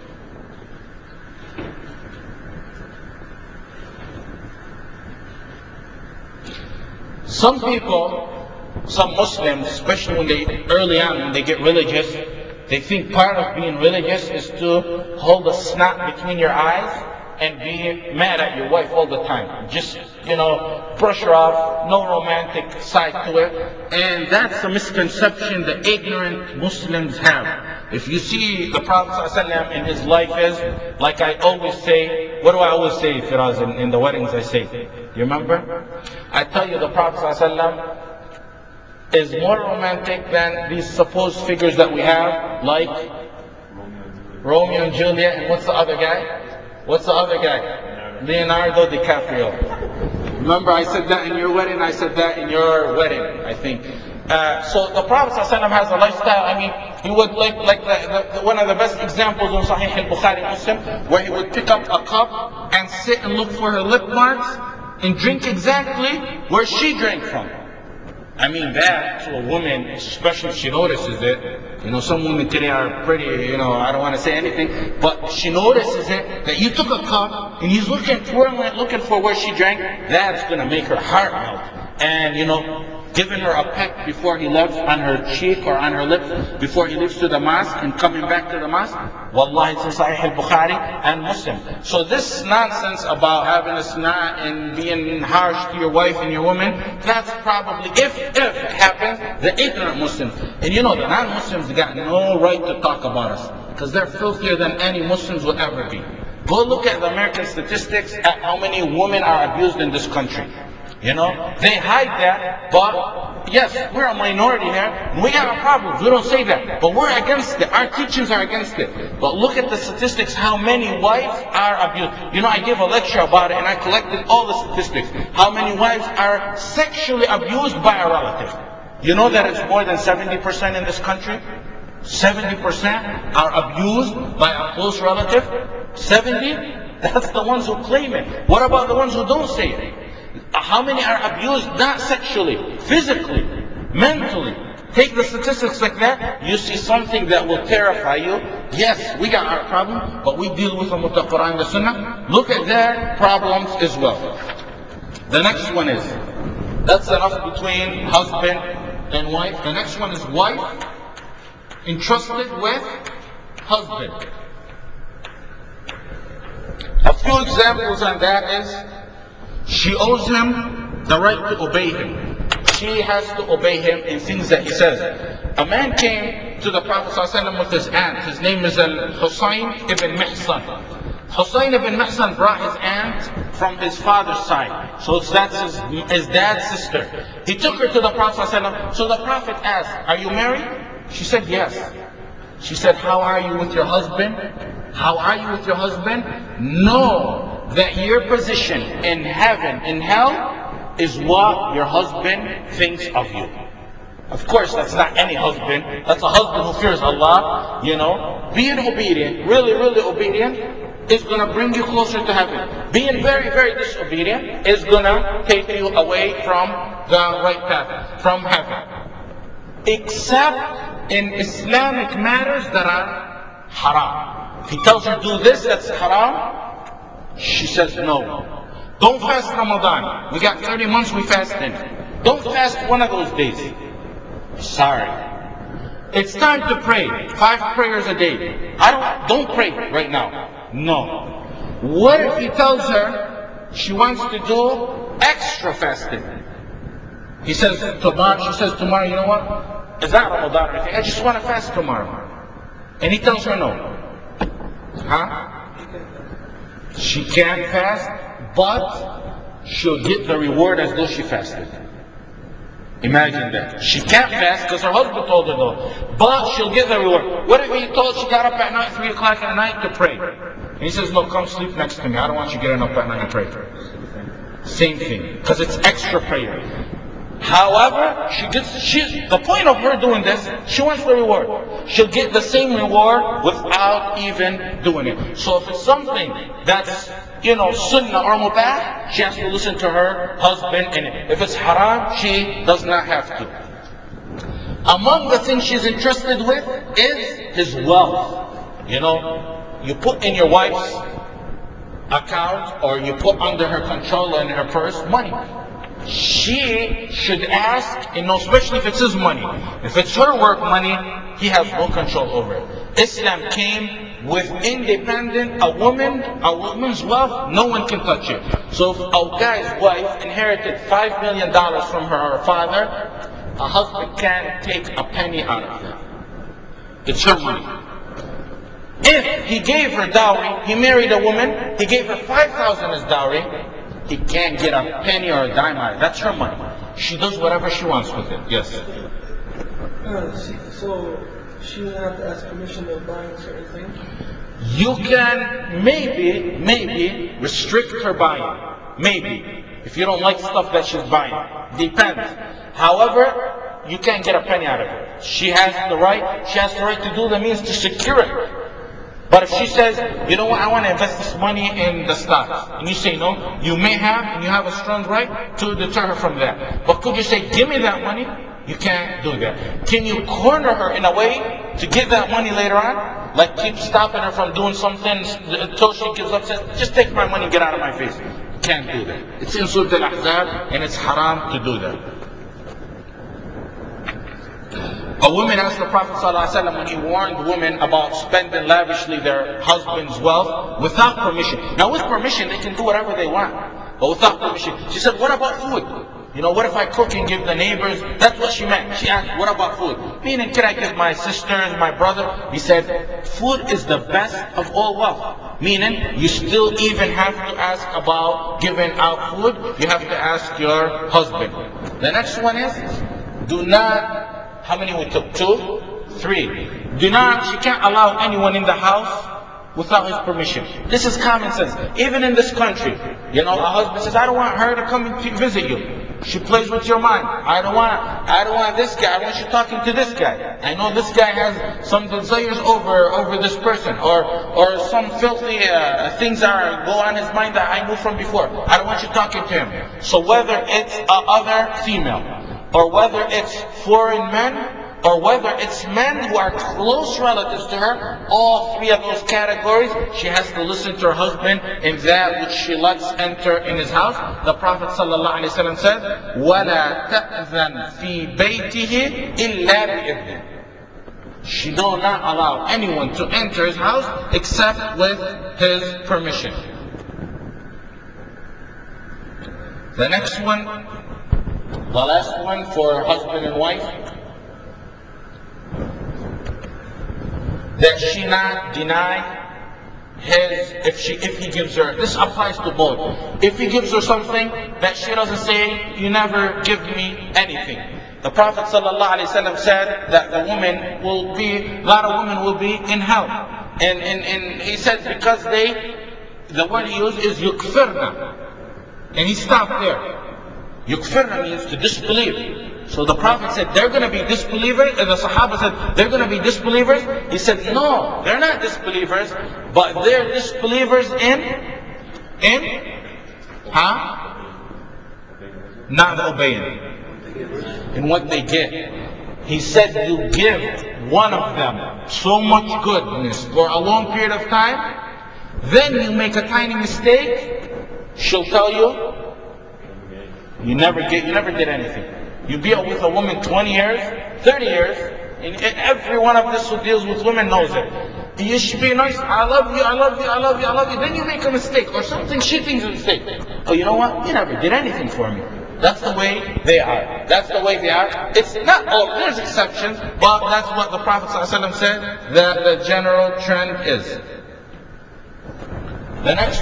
Some people, some Muslims, especially when early on, when they get religious, they think part of being religious is to hold a snot between your eyes and be mad at your wife all the time. Just, brush her off, no romantic side to it. And that's a misconception that ignorant Muslims have. If you see the Prophet ﷺ in his life is, like I always say, what do I always say, Firaz, in the weddings I say? You remember? I tell you the Prophet ﷺ is more romantic than these supposed figures that we have, like Romeo and Juliet, and what's the other guy? Leonardo DiCaprio. Remember I said that in your wedding, I said that in your wedding, I think. So the Prophet ﷺ has a lifestyle, he would like one of the best examples in Sahih al-Bukhari Muslim, where he would pick up a cup and sit and look for her lip marks and drink exactly where she drank from. That to a woman, especially if she notices it. Some women today are pretty, I don't want to say anything, but she notices it, that you took a cup and he's looking for where she drank. That's going to make her heart melt. And, giving her a peck before he left on her cheek or on her lips before he leaves to the mosque and coming back to the mosque. Wallahi, it's in Sahih al-Bukhari and Muslim. So this nonsense about having a snot and being harsh to your wife and your woman, that's probably, if it happens, the ignorant Muslims. And the non-Muslims got no right to talk about us, because they're filthier than any Muslims will ever be. Go look at the American statistics at how many women are abused in this country. They hide that, but yes, we're a minority here, and we got our problems. We don't say that, but we're against it. Our teachings are against it. But look at the statistics, how many wives are abused. I gave a lecture about it, and I collected all the statistics. How many wives are sexually abused by a relative. You know that it's more than 70% in this country? 70% are abused by a close relative? 70? That's the ones who claim it. What about the ones who don't say it? How many are abused, not sexually, physically, mentally? Take the statistics like that, you see something that will terrify you. Yes, we got our problem, but we deal with them with the Quran and the Sunnah. Look at their problems as well. The next one is, that's enough between husband and wife. The next one is wife entrusted with husband. A few examples on that is, she owes him the right to obey him. She has to obey him in things that he says. A man came to the Prophet ﷺ with his aunt. His name is Husayn ibn Mihsan. Husayn ibn Mihsan brought his aunt from his father's side. So that's his dad's sister. He took her to the Prophet ﷺ. So the Prophet asked, are you married? She said, yes. She said, how are you with your husband? How are you with your husband? Know that your position in heaven, in hell, is what your husband thinks of you. Of course, that's not any husband. That's a husband who fears Allah. Being obedient, really, really obedient, is going to bring you closer to heaven. Being very, very disobedient is going to take you away from the right path, from heaven. Except in Islamic matters that are haram. If he tells her do this, that's haram, she says no. Don't fast Ramadan. We got 30 months we fast in. Don't fast one of those days. Sorry. It's time to pray. 5 prayers a day. Don't pray right now. No. What if he tells her she wants to do extra fasting? She says tomorrow, you know what? It's not Ramadan or anything. I just want to fast tomorrow. And he tells her no. She can't fast, but she'll get the reward as though she fasted. Imagine that. She can't fast because her husband told her no. But she'll get the reward. What if he told she got up at night, 3 o'clock at night to pray? And he says, no, come sleep next to me. I don't want you getting up at night and pray. Same thing. Because it's extra prayer. However, the point of her doing this, she wants the reward. She'll get the same reward without even doing it. So if it's something that's, sunnah or mubah, she has to listen to her husband in it. If it's haram, she does not have to. Among the things she's entrusted with is his wealth. You put in your wife's account or you put under her control in her purse money. She should ask, especially if it's his money. If it's her work money, he has no control over it. Islam came with independent, a woman's wealth, no one can touch it. So if a guy's wife inherited $5 million from her father, a husband can't take a penny out of that. It's her money. If he gave her dowry, he married a woman, he gave her $5,000 as dowry, he can't get a penny or a dime out of it. That's her money. She does whatever she wants with it. Yes. So she would have to ask permission of buying certain things? You can maybe restrict her buying. Maybe. If you don't like stuff that she's buying. Depends. However, you can't get a penny out of it. She has the right to do the means to secure it. But if she says, you know what, I want to invest this money in the stocks, and you say no, you have a strong right to deter her from that. But could you say, give me that money? You can't do that. Can you corner her in a way to get that money later on? Like keep stopping her from doing something until she gives up, says, just take my money and get out of my face. You can't do that. It's in Surah Al-Ahzab, and it's haram to do that. A woman asked the Prophet ﷺ when he warned women about spending lavishly their husband's wealth without permission. Now with permission they can do whatever they want, but without permission. She said, what about food? What if I cook and give the neighbors? That's what she meant. She asked, what about food? Meaning, can I give my sisters, my brother? He said, food is the best of all wealth. Meaning, you still even have to ask about giving out food. You have to ask your husband. The next one is, do not... How many we took? 2? 3. She can't allow anyone in the house without his permission. This is common sense. Even in this country, a husband says, I don't want her to come to visit you. She plays with your mind. I don't want this guy. I want you talking to this guy. I know this guy has some desires over this person, or some filthy things go on his mind that I knew from before. I don't want you talking to him. So whether it's other female, or whether it's foreign men, or whether it's men who are close relatives to her, all 3 of those categories, she has to listen to her husband in that which she lets enter in his house. The Prophet ﷺ said, وَلَا تَأْذَنْ فِي بَيْتِهِ إِلَّا بِإِذْنِهِ. She do not allow anyone to enter his house except with his permission. The next one, the last one for husband and wife, that she not deny if he gives her. This applies to both. If he gives her something, that she doesn't say, you never give me anything. The Prophet ﷺ said that a lot of women will be in hell. And he said because the word he used is yukfirna. And he stopped there. Yukfirna means to disbelieve. So the Prophet said, they're going to be disbelievers. And the Sahaba said, they're going to be disbelievers. He said, no, they're not disbelievers. But they're disbelievers not obeying. In what they get. He said, you give one of them so much goodness for a long period of time, then you make a tiny mistake, she'll tell you, you never did anything. You be with a woman 20 years, 30 years, and every one of this who deals with women knows it. You should be nice, I love you, I love you, I love you, I love you. Then you make a mistake, or something she thinks is a mistake. Oh, you know what? You never did anything for me. That's the way they are. That's the way they are. It's not all, there's exceptions, but that's what the Prophet ﷺ said, that the general trend is. The next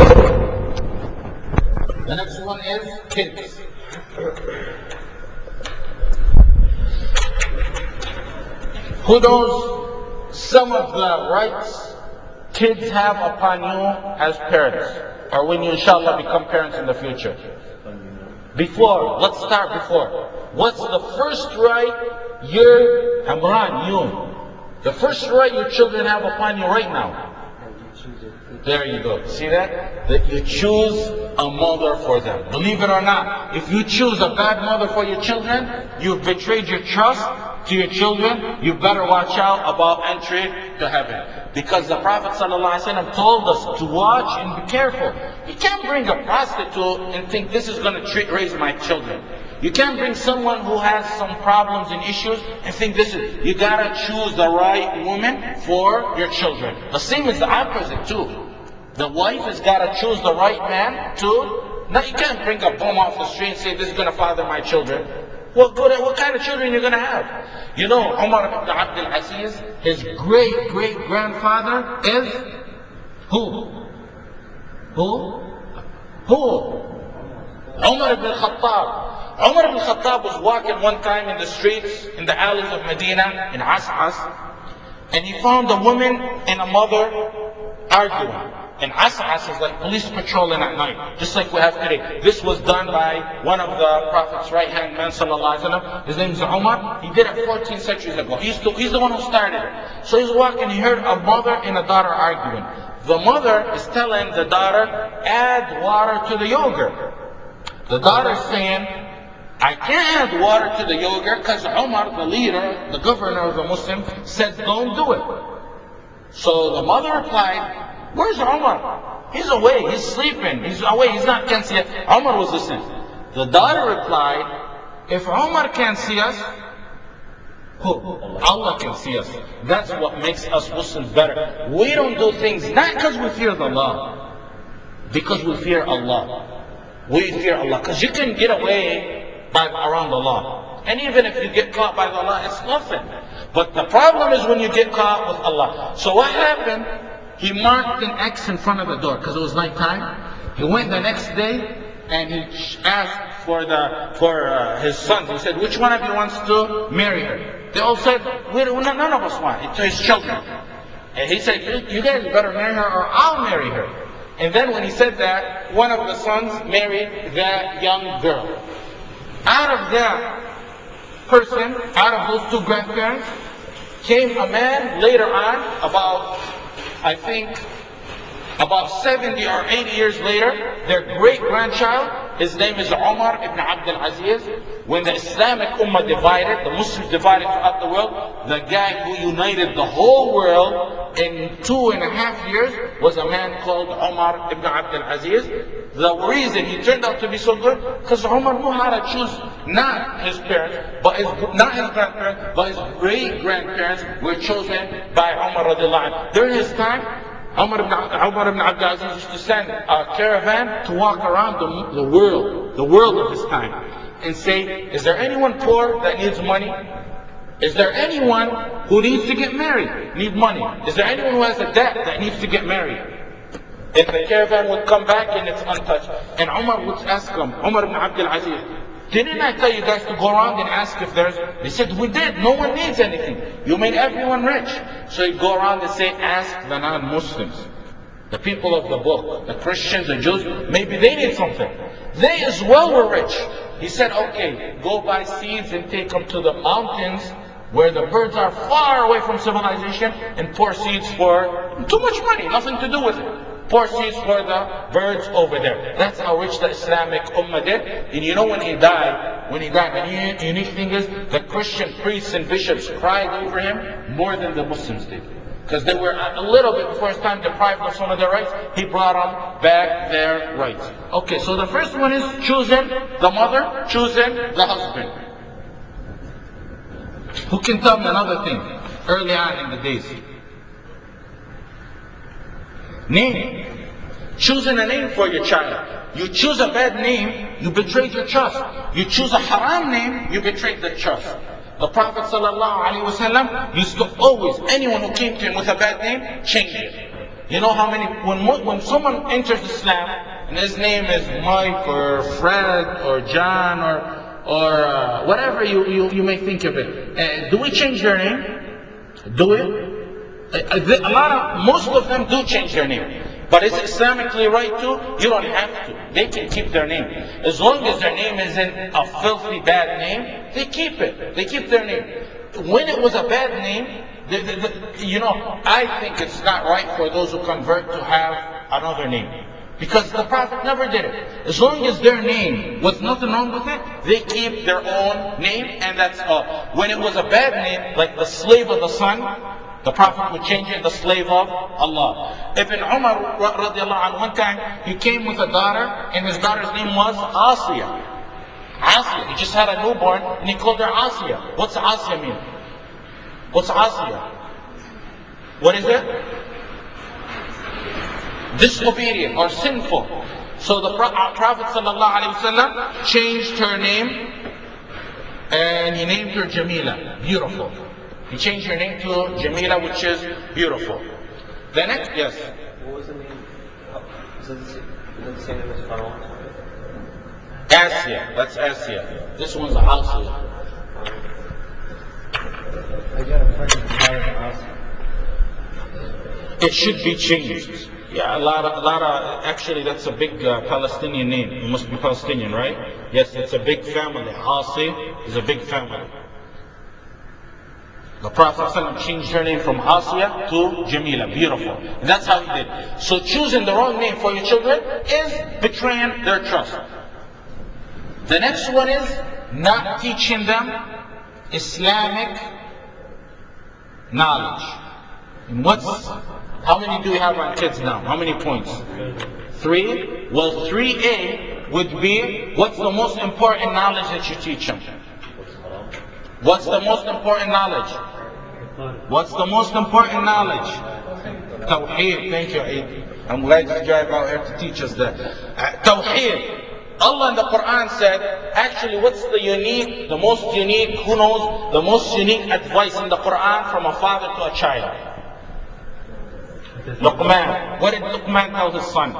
one is kids. Who knows some of the rights kids have upon you as parents, or when you inshallah become parents in the future? Before, let's start before. What's the first right the first right your children have upon you right now? There you go. See that? That you choose a mother for them. Believe it or not, if you choose a bad mother for your children, you've betrayed your trust to your children. You better watch out about entry to heaven. Because the Prophet ﷺ told us to watch and be careful. You can't bring a prostitute and think this is going to raise my children. You can't bring someone who has some problems and issues and think this is... You gotta choose the right woman for your children. The same is the opposite too. The wife has gotta choose the right man too. Now you can't bring a bum off the street and say this is gonna father my children. What kind of children you're gonna have? You know, Umar ibn Abdul Aziz, his great-great-grandfather is who? Umar ibn al-Khattab. Umar ibn al-Khattab was walking one time in the streets, in the alleys of Medina, in As'as, and he found a woman and a mother arguing. And As'as is like police patrolling at night, just like we have today. This was done by one of the Prophet's right-hand men, sallallahu alaihi wasallam. His name is Umar. He did it 14 centuries ago. He's the one who started it. So he's walking, he heard a mother and a daughter arguing. The mother is telling the daughter, add water to the yogurt. The daughter is saying, I can't add water to the yogurt because Umar, the leader, the governor of the Muslims, said don't do it. So the mother replied, where's Umar? He's away, he's sleeping, he's away, he's not can't see us. Umar was listening. The daughter replied, if Umar can't see us, who? Allah can see us. That's what makes us Muslims better. We don't do things not because we fear the law, because we fear Allah. We fear Allah. Because you can get away around the law. And even if you get caught by the law, it's nothing. But the problem is when you get caught with Allah. So what happened? He marked an X in front of the door because it was nighttime. He went the next day and he asked for his sons. He said, which one of you wants to marry her? They all said, none of us want. To his children. And he said, you guys better marry her or I'll marry her. And then when he said that, one of the sons married that young girl. Out of that person, out of those two grandparents, came a man later on, about 70 or 80 years later, their great-grandchild, his name is Umar ibn Abdul Aziz. When the Islamic Ummah divided, the Muslims divided throughout the world, the guy who united the whole world in 2.5 years was a man called Umar ibn Abdul Aziz. The reason he turned out to be so good, because Umar knew how to choose not his parents, not his grandparents, but his great-grandparents were chosen by Umar radiallahu anhu. During his time, Umar ibn Abdul Aziz used to send a caravan to walk around the world of his time, and say, is there anyone poor that needs money? Is there anyone who needs to get married, need money? Is there anyone who has a debt that needs to get married? And the caravan would come back and it's untouched. And Umar would ask them, Umar ibn Abdul Aziz, didn't I tell you guys to go around and ask if there's... They said, we did. No one needs anything. You made everyone rich. So he'd go around and say, ask the non-Muslims, the people of the book, the Christians, the Jews, maybe they need something. They as well were rich. He said, okay, go buy seeds and take them to the mountains where the birds are far away from civilization and pour seeds for too much money, nothing to do with it. Pour seeds for the birds over there. That's how rich the Islamic Ummah did. And you know when he died, the unique thing is the Christian priests and bishops cried over him more than the Muslims did. Because they were a little bit before his time deprived of some of their rights. He brought them back their rights. Okay, so the first one is choosing the mother, choosing the husband. Who can tell me another thing early on in the days? Name. Choosing a name for your child. You choose a bad name, you betrayed your trust. You choose a haram name, you betrayed the trust. The Prophet ﷺ used to always, anyone who came to him with a bad name, change it. You know how many, when someone enters Islam, and his name is Mike or Fred or John or whatever you may think of it, do we change their name? Do it? Most of them do change their name. But is it Islamically right to? You don't have to. They can keep their name. As long as their name isn't a filthy bad name, they keep it. They keep their name. When it was a bad name, I think it's not right for those who convert to have another name. Because the Prophet never did it. As long as their name was nothing wrong with it, they keep their own name, and that's all. When it was a bad name, like the slave of the sun, the Prophet would change it, the slave of Allah. Ibn Umar radiallahu anhu, one time he came with a daughter, and his daughter's name was Asiya. Asiya. He just had a newborn, and he called her Asiya. What's Asiya mean? What's Asiya? What is it? Disobedient or sinful. So the Prophet ﷺ changed her name, and he named her Jamila, beautiful. He changed her name to Jamila, which is beautiful. The next, yes. What was the name? Is that the same name as Pharaoh? Asya. That's Asya. This one's Asiya. Again, I'm trying to ask. It should be changed. Yeah, actually that's a big Palestinian name. It must be Palestinian, right? Yes, it's a big family. Asi is a big family. The Prophet ﷺ changed her name from Asiya to Jamila, beautiful. And that's how he did. So choosing the wrong name for your children is betraying their trust. The next one is not teaching them Islamic knowledge. And how many do we have on kids now? How many points? 3. Well, 3A would be, what's the most important knowledge that you teach them? What's the most important knowledge? What's the most important knowledge? Tawheed. Thank you, Eid. I'm glad you drive out here to teach us that. Tawheed. Allah in the Quran said, actually what's the most unique, who knows, the most unique advice in the Quran from a father to a child? Luqman. What did Luqman tell his son?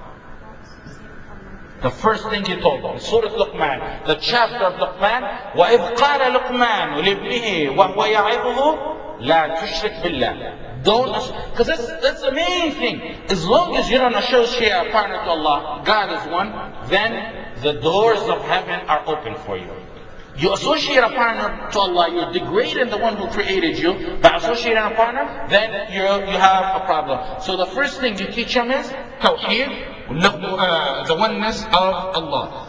The first thing he told him, Surah Luqman, the chapter of Luqman, وَإِذْ قَالَ لُقْمَانُ لِابْنِهِ وَهُوَ يَعِظُهُ لَا تُشْرِكْ بِاللَّهِ. Because that's the main thing. As long as you don't associate a partner to Allah, God is one, then the doors of heaven are open for you. You associate a partner to Allah, you're degrading the one who created you. By associating a partner, then you have a problem. So the first thing you teach them is Tawheed, the oneness of Allah.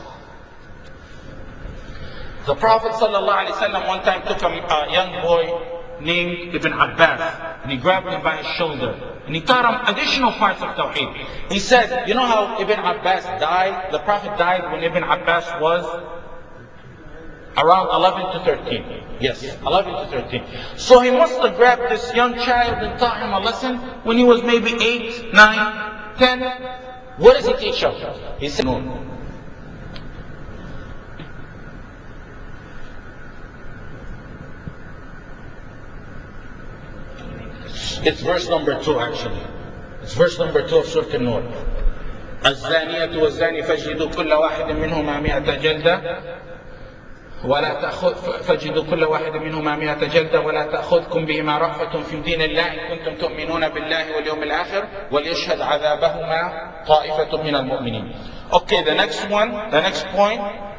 The Prophet ﷺ one time took a young boy named Ibn Abbas, and he grabbed him by his shoulder, and he taught him additional parts of Tawheed. He said, you know how Ibn Abbas died? The Prophet died when Ibn Abbas was around 11 to 13. Yes, 11 to 13. So he must have grabbed this young child and taught him a lesson when he was maybe 8, 9, 10. What does he teach him? He said, no. It's verse number 2 actually. It's verse number 2 of Surah An-Nur. الزانية والزاني فاجلدوا كل واحد منهما 100 جلدة فاجلدوا كل واحد منهما 100 جلدة ولا تأخذكم بهما رأفة في دين الله إن كنتم تؤمنون بالله واليوم الآخر وليشهد عذابهما طائفة من المؤمنين. Okay, the next point.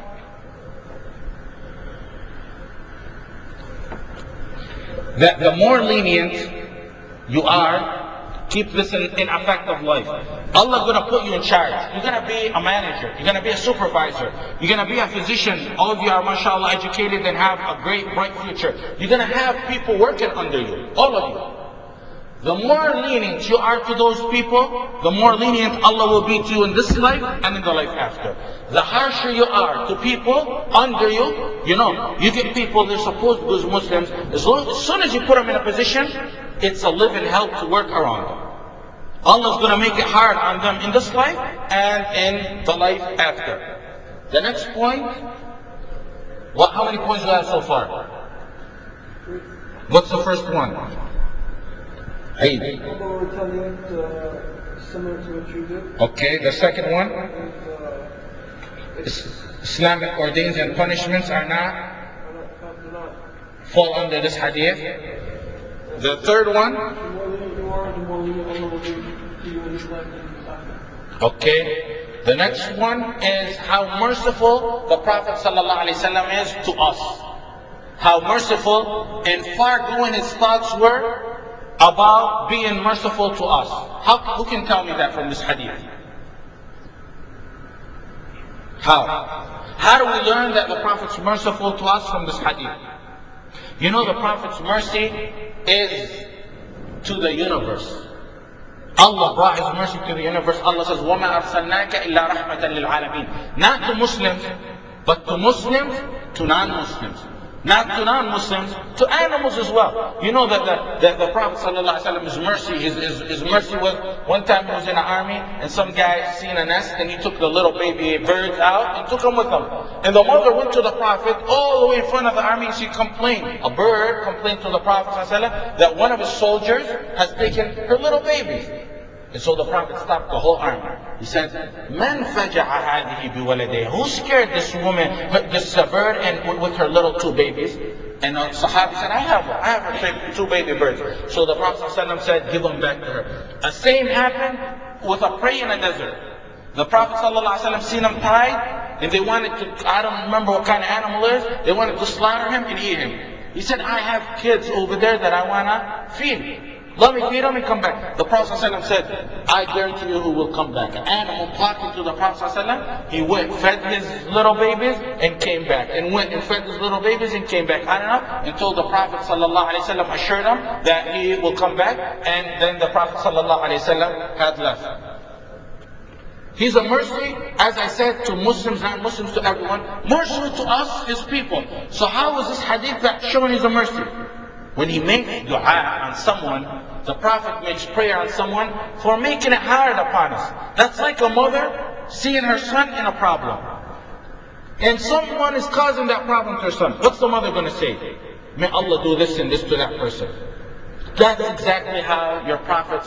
That the more lenient you are, keep this in a fact of life. Allah's going to put you in charge. You're going to be a manager. You're going to be a supervisor. You're going to be a physician. All of you are, mashallah, educated and have a great, bright future. You're going to have people working under you. All of you. The more lenient you are to those people, the more lenient Allah will be to you in this life and in the life after. The harsher you are to people under you, you get people, they're supposed to be Muslims. As soon as you put them in a position, it's a living hell to work around them. Allah's going to make it hard on them in this life and in the life after. The next point, how many points do we have so far? What's the first one? Eid. Allah will retaliate similar to what you did. Okay, the second one? Islamic ordains and punishments are not fall under this hadith. The third one, The more lenient you are, the more lenient Allah will be to you in this life and after. okay. The next one is how merciful the Prophet ﷺ is to us. How merciful and far going his thoughts were about being merciful to us. Who can tell me that from this hadith? How do we learn that the Prophet's merciful to us from this hadith? You know, the Prophet's mercy is to the universe. Allah brought His mercy to the universe. Allah says, وَمَا أَرْسَلْنَاكَ إِلَّا رَحْمَةً لِلْعَالَمِينَ. Not to Muslims, but to Muslims, to non-Muslims. Not to non-Muslims, to animals as well. You know that the Prophet ﷺ, his mercy was, one time he was in an army and some guy seen a nest and he took the little baby birds out and took them with him. And the mother went to the Prophet all the way in front of the army and she complained. A bird complained to the Prophet ﷺ that one of his soldiers has taken her little babies. And so the Prophet stopped the whole army. He said, "Man faja'a hadihi biwaladayha." Who scared this woman, this bird, and with her little two babies? And the Sahabi said, I have her two baby birds. So the Prophet ﷺ said, give them back to her. The same happened with a prey in a desert. The Prophet ﷺ seen him tied, and they wanted to, I don't remember what kind of animal it is, they wanted to slaughter him and eat him. He said, I have kids over there that I want to feed. Let me feed them and come back. The Prophet ﷺ said, I guarantee you who will come back. An animal clocked into the Prophet ﷺ. He went, fed his little babies and came back. And went and fed his little babies and came back. I don't know, until the Prophet ﷺ assured him that he will come back. And then the Prophet ﷺ had left. He's a mercy, as I said, to Muslims, non-Muslims, to everyone. Mercy to us, His people. So how is this hadith that showing He's a mercy? When he makes dua on someone, the Prophet makes prayer on someone for making it hard upon us. That's like a mother seeing her son in a problem. And someone is causing that problem to her son. What's the mother going to say? May Allah do this and this to that person. That's exactly how your Prophet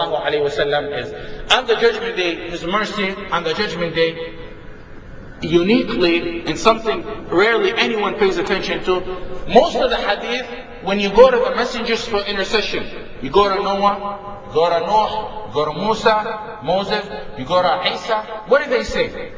ﷺ is. On the Judgment Day, His mercy on the Judgment Day, uniquely, and something rarely anyone pays attention to, most of the hadith, when you go to the messengers for intercession, you go to Noah, you go to Noah, you go to Moses, you go to Isa, what do they say?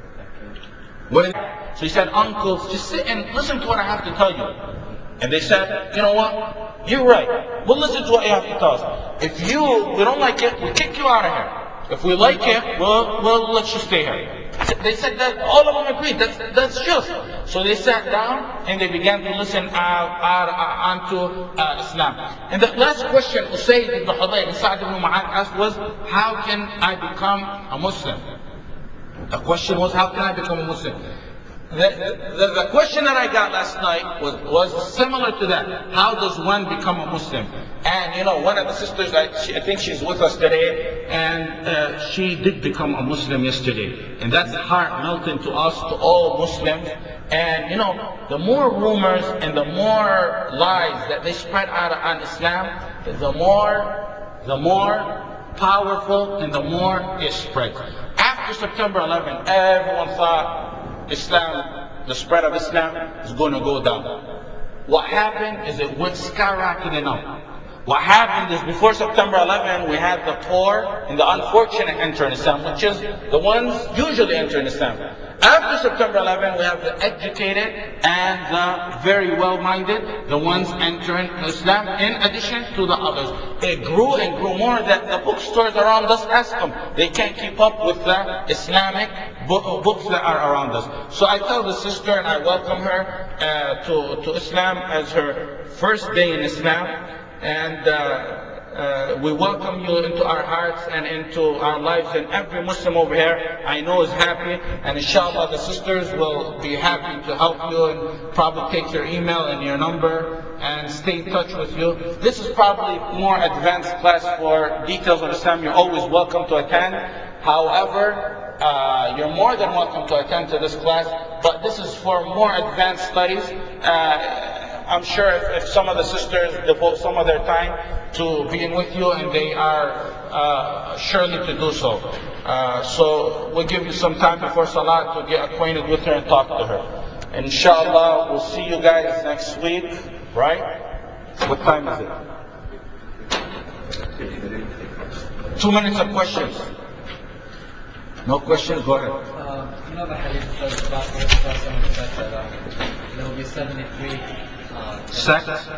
So he said, uncles, just sit and listen to what I have to tell you. And they said, you know what? You're right. We'll listen to what you have to tell us. If we don't like it, we kick you out of here. If we like it, we'll let you stay here. They said that all of them agreed. That's just. So they sat down and they began to listen onto Islam. And the last question Usayd ibn Hudayr and Sa'd ibn Mu'adh asked was, how can I become a Muslim? The question was, how can I become a Muslim? The question that I got last night was similar to that. How does one become a Muslim? And you know, one of the sisters, I think she's with us today, and she did become a Muslim yesterday. And that's heart melting to us, to all Muslims. And you know, the more rumors and the more lies that they spread out on Islam, the more powerful and the more it spreads. After September 11, everyone thought Islam, the spread of Islam is going to go down. What happened is it went skyrocketing up. What happened is before September 11, we had the poor and the unfortunate enter in Islam, which is the ones usually enter in Islam. After September 11, we have the educated and the very well-minded, the ones entering Islam, in addition to the others. It grew and grew more that the bookstores around us ask them. They can't keep up with the Islamic books that are around us. So I tell the sister and I welcome her to Islam as her first day in Islam. And we welcome you into our hearts and into our lives. And every Muslim over here I know is happy. And inshallah the sisters will be happy to help you and probably take your email and your number and stay in touch with you. This is probably more advanced class for details of Islam. You're always welcome to attend. However, you're more than welcome to attend to this class. But this is for more advanced studies. I'm sure if some of the sisters devote some of their time to being with you, and they are surely to do so. So we'll give you some time before Salat to get acquainted with her and talk to her. Inshallah, we'll see you guys next week, right? What time is it? 2 minutes of questions. No questions? Go ahead. You know the hadith says about someone said that there will be 73 Sects?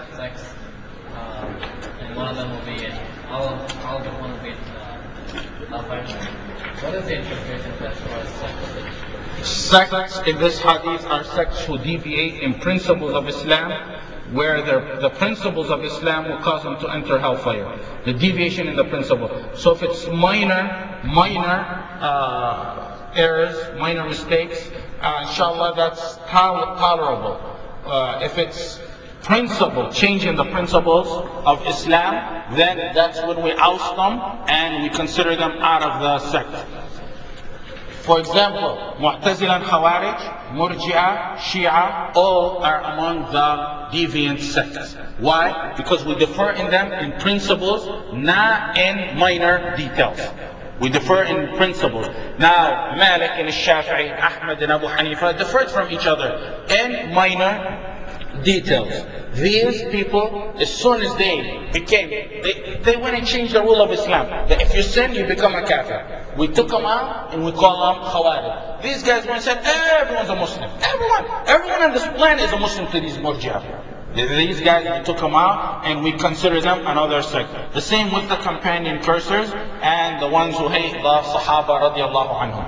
and one of them will be in all but one will be in hellfire. What is the interpretation of that as far as sects? Sects in this hadith are sects who deviate in principles of Islam, where the principles of Islam will cause them to enter hellfire. The deviation in the principle. So if it's minor errors, minor mistakes, inshallah that's tolerable. If it's principle, changing the principles of Islam, then that's when we oust them and we consider them out of the sect. For example, Mu'tazila and Khawarij, Murji'ah, Shia, all are among the deviant sects. Why? Because we differ in them in principles, not in minor details. We differ in principles. Now, Malik and Shafi'i, Ahmad and Abu Hanifa differed from each other in minor details. These people, as soon as they went and changed the rule of Islam, that if you sin, you become a kafir. We took them out and we call them Khawarij. These guys went and said, everyone's a Muslim. Everyone on this planet is a Muslim to these Murji'ah. These guys, we took them out and we consider them another sect. The same with the companion cursors and the ones who hate the Sahaba radiallahu anhum.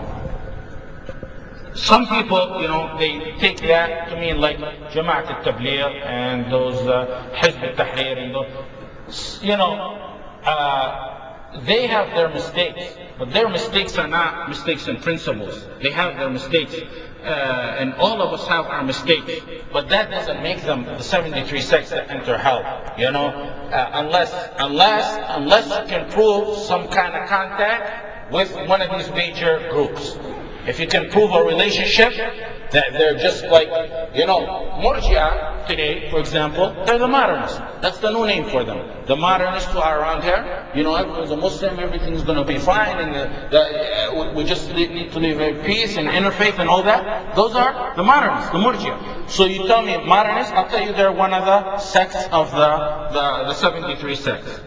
Some people, they take that to mean like Jama'at al-Tabligh and those Hizb al-Tahrir and those, they have their mistakes, but their mistakes are not mistakes in principles. They have their mistakes, and all of us have our mistakes, but that doesn't make them the 73 sects that enter hell. Unless you can prove some kind of contact with one of these major groups. If you can prove a relationship, that they're just like, Murji'ah today, for example, they're the modernists. That's the new name for them. The modernists who are around here, everyone's a Muslim, everything's going to be fine, and we just need to live in peace and interfaith and all that. Those are the modernists, the Murji'ah. So you tell me modernists, I'll tell you they're one of the sects of the 73 sects.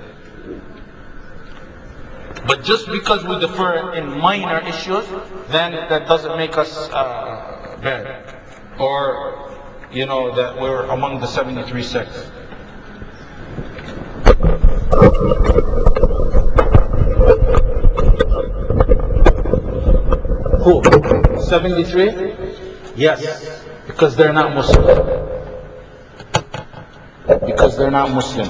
But just because we differ in minor issues, then that doesn't make us bad. Or, that we're among the 73 sects. Who? 73? Yes. Because they're not Muslim. Because they're not Muslim.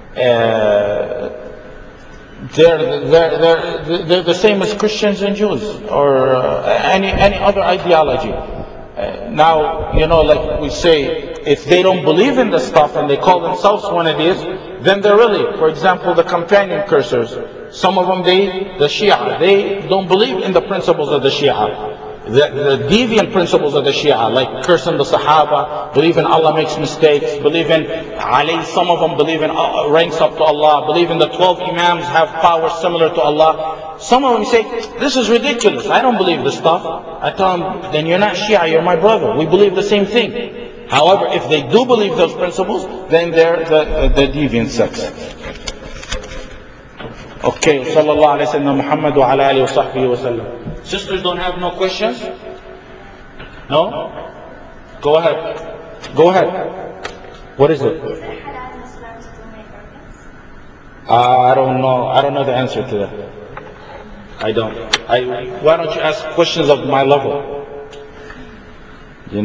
They're the same as Christians and Jews or any other ideology. Now, like we say, if they don't believe in the stuff and they call themselves one of these, then they're really, for example, the companion cursors. Some of them, the Shia, they don't believe in the principles of the Shia. The deviant principles of the Shia, like cursing the Sahaba, believe in Allah makes mistakes, believe in Ali, some of them believe in ranks up to Allah, believe in the 12 Imams have powers similar to Allah. Some of them say, this is ridiculous, I don't believe this stuff. I tell them, then you're not Shia, you're my brother, we believe the same thing. However, if they do believe those principles, then they're the deviant sects. Okay, sallallahu alayhi wa sallam, Muhammad wa ala alihi wa sahbihi wa sallam. Sisters don't have no questions? No? Go ahead. Go ahead. What is it? Is it halal in Islam to donate organs? I don't know. I don't know the answer to that. I don't. Why don't you ask questions of my level? You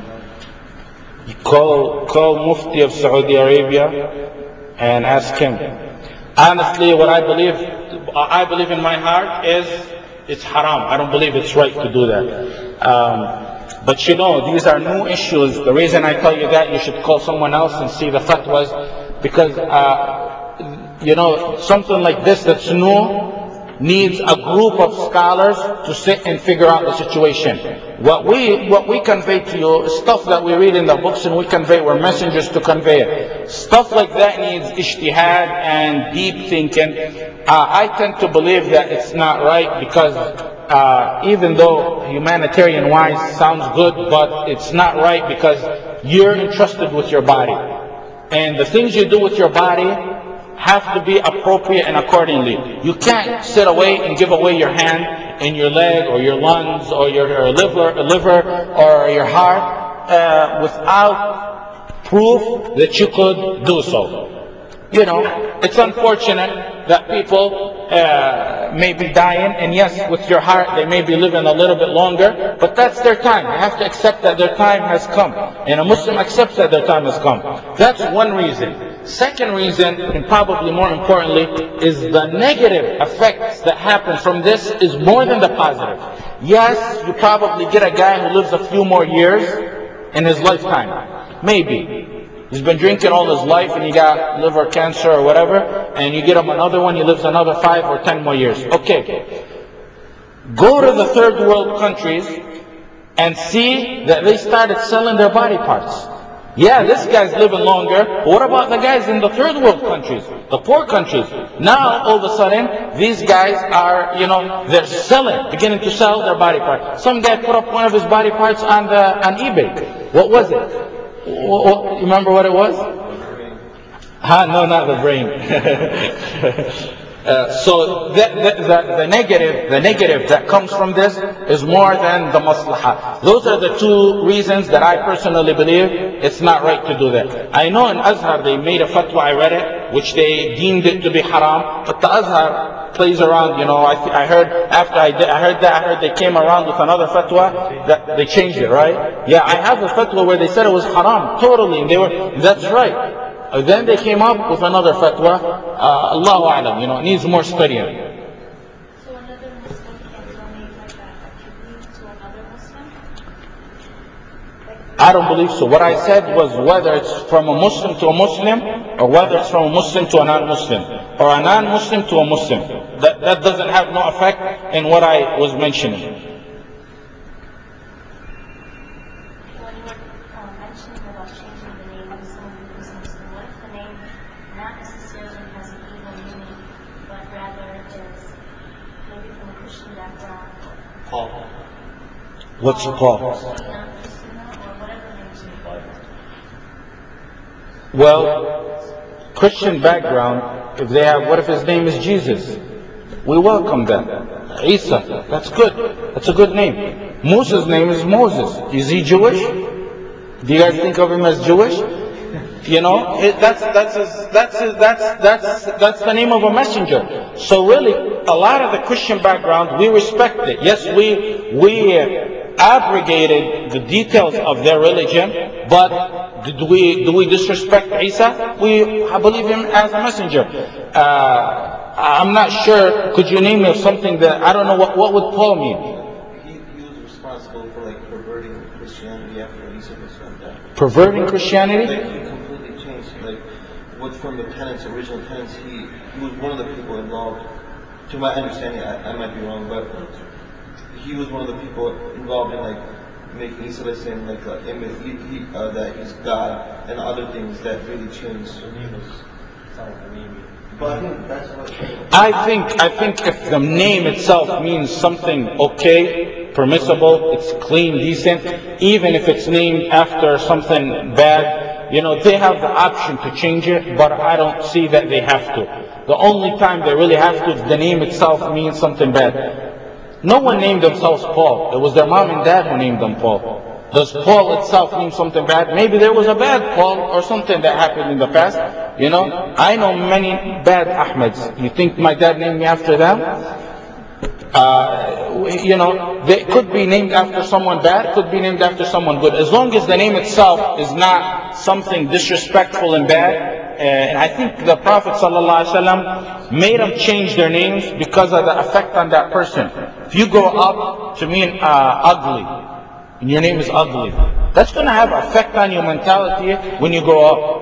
call Mufti of Saudi Arabia and ask him. Honestly, what I believe in my heart is it's haram. I don't believe it's right to do that. But these are new issues. The reason I tell you that, you should call someone else and see the fatwas, because something like this that's new needs a group of scholars to sit and figure out the situation. What we convey to you is stuff that we read in the books and we convey. We're messengers to convey it. Stuff like that needs ijtihad and deep thinking. I tend to believe that it's not right because even though humanitarian wise sounds good, but it's not right because you're entrusted with your body. And the things you do with your body have to be appropriate and accordingly. You can't sit away and give away your hand and your leg or your lungs or your liver or your heart without proof that you could do so. You know, it's unfortunate that people may be dying, and yes, with your heart they may be living a little bit longer, but that's their time. They have to accept that their time has come, and a Muslim accepts that their time has come. That's one reason. Second reason, and probably more importantly, is the negative effects that happen from this is more than the positive. Yes, you probably get a guy who lives a few more years in his lifetime. Maybe. He's been drinking all his life and he got liver cancer or whatever, and you get him another one, he lives another 5 or 10 more years. Okay. Go to the third world countries and see that they started selling their body parts. Yeah, this guy's living longer, but what about the guys in the third world countries, the poor countries? Now, all of a sudden, these guys are, they're beginning to sell their body parts. Some guy put up one of his body parts on eBay. What was it? You remember what it was? No, not the brain. So the negative that comes from this is more than the maslahah. Those are the two reasons that I personally believe it's not right to do that. I know in Azhar they made a fatwa, I read it, which they deemed it to be haram, but the Azhar plays around, I heard after I heard they came around with another fatwa that they changed it, right? Yeah, I have a fatwa where they said it was haram, totally, and that's right. Then they came up with another fatwa. Allahu A'lam, it needs more studying. So another Muslim can donate like a kidney to another Muslim? I don't believe so. What I said was whether it's from a Muslim to a Muslim, or whether it's from a Muslim to a non-Muslim, or a non-Muslim to a Muslim. That doesn't have no effect in what I was mentioning. When you were mentioning about changing the name of someone who is Muslim, what if the name not necessarily has an evil meaning, but rather is maybe from a Christian background? Paul. What's Paul? Christina, or whatever name is in the Bible. Well, Christian background, if they have, what if his name is Jesus? We welcome that. Isa, that's good. That's a good name. Musa's name is Moses. Is he Jewish? Do you guys think of him as Jewish? That's the name of a messenger. So really, a lot of the Christian background, we respect it. Yes, we abrogated the details of their religion, but do we disrespect Isa? I believe him as a messenger. I'm not sure. Could you name me something that I don't know? What would Paul mean? He was responsible for perverting Christianity after Isa was dead. Perverting Christianity? He completely changed. What from the original tenets, he was one of the people involved. To my understanding, I might be wrong, but he was one of the people involved in making Isa Islam that he's God and other things that really changed. But I think that's what. I think if the name itself means something okay, permissible, it's clean, decent, even if it's named after something bad, they have the option to change it, but I don't see that they have to. The only time they really have to if the name itself means something bad. No one named themselves Paul. It was their mom and dad who named them Paul. Does Paul itself mean something bad? Maybe there was a bad Paul or something that happened in the past. I know many bad Ahmeds. You think my dad named me after them? They could be named after someone bad, could be named after someone good. As long as the name itself is not something disrespectful and bad. And I think the Prophet ﷺ made them change their names because of the effect on that person. If you grow up to mean ugly, and your name is ugly, that's going to have an effect on your mentality when you grow up.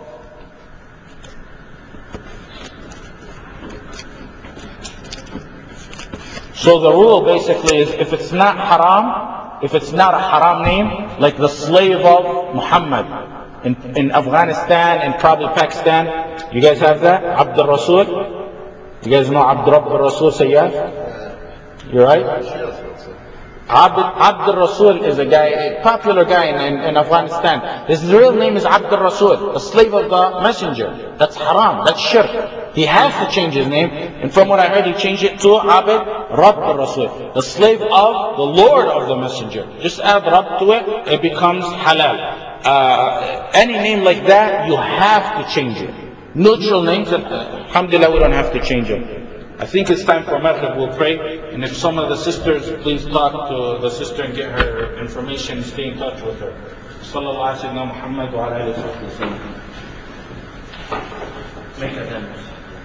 So the rule basically is if it's not haram, if it's not a haram name, like the slave of Muhammad in Afghanistan and probably Pakistan, you guys have that? Abd al-Rasul? You guys know Abd Rabb al-Rasul Sayyaf? You're right? Abd al-Rasul is a guy, a popular guy in Afghanistan. His real name is Abd al-Rasul, the slave of the messenger. That's haram, that's shirk. He has to change his name. And from what I heard, he changed it to Abd Rabb al-Rasul, the slave of the Lord of the messenger. Just add Rabb to it, it becomes halal. Any name like that, you have to change it. Neutral names, alhamdulillah, we don't have to change them. I think it's time for Maghrib, we'll pray. And if some of the sisters, please talk to the sister and get her information and stay in touch with her. Sallallahu alayhi wa Muhammad wa alayhi wa sallam. Make a demo.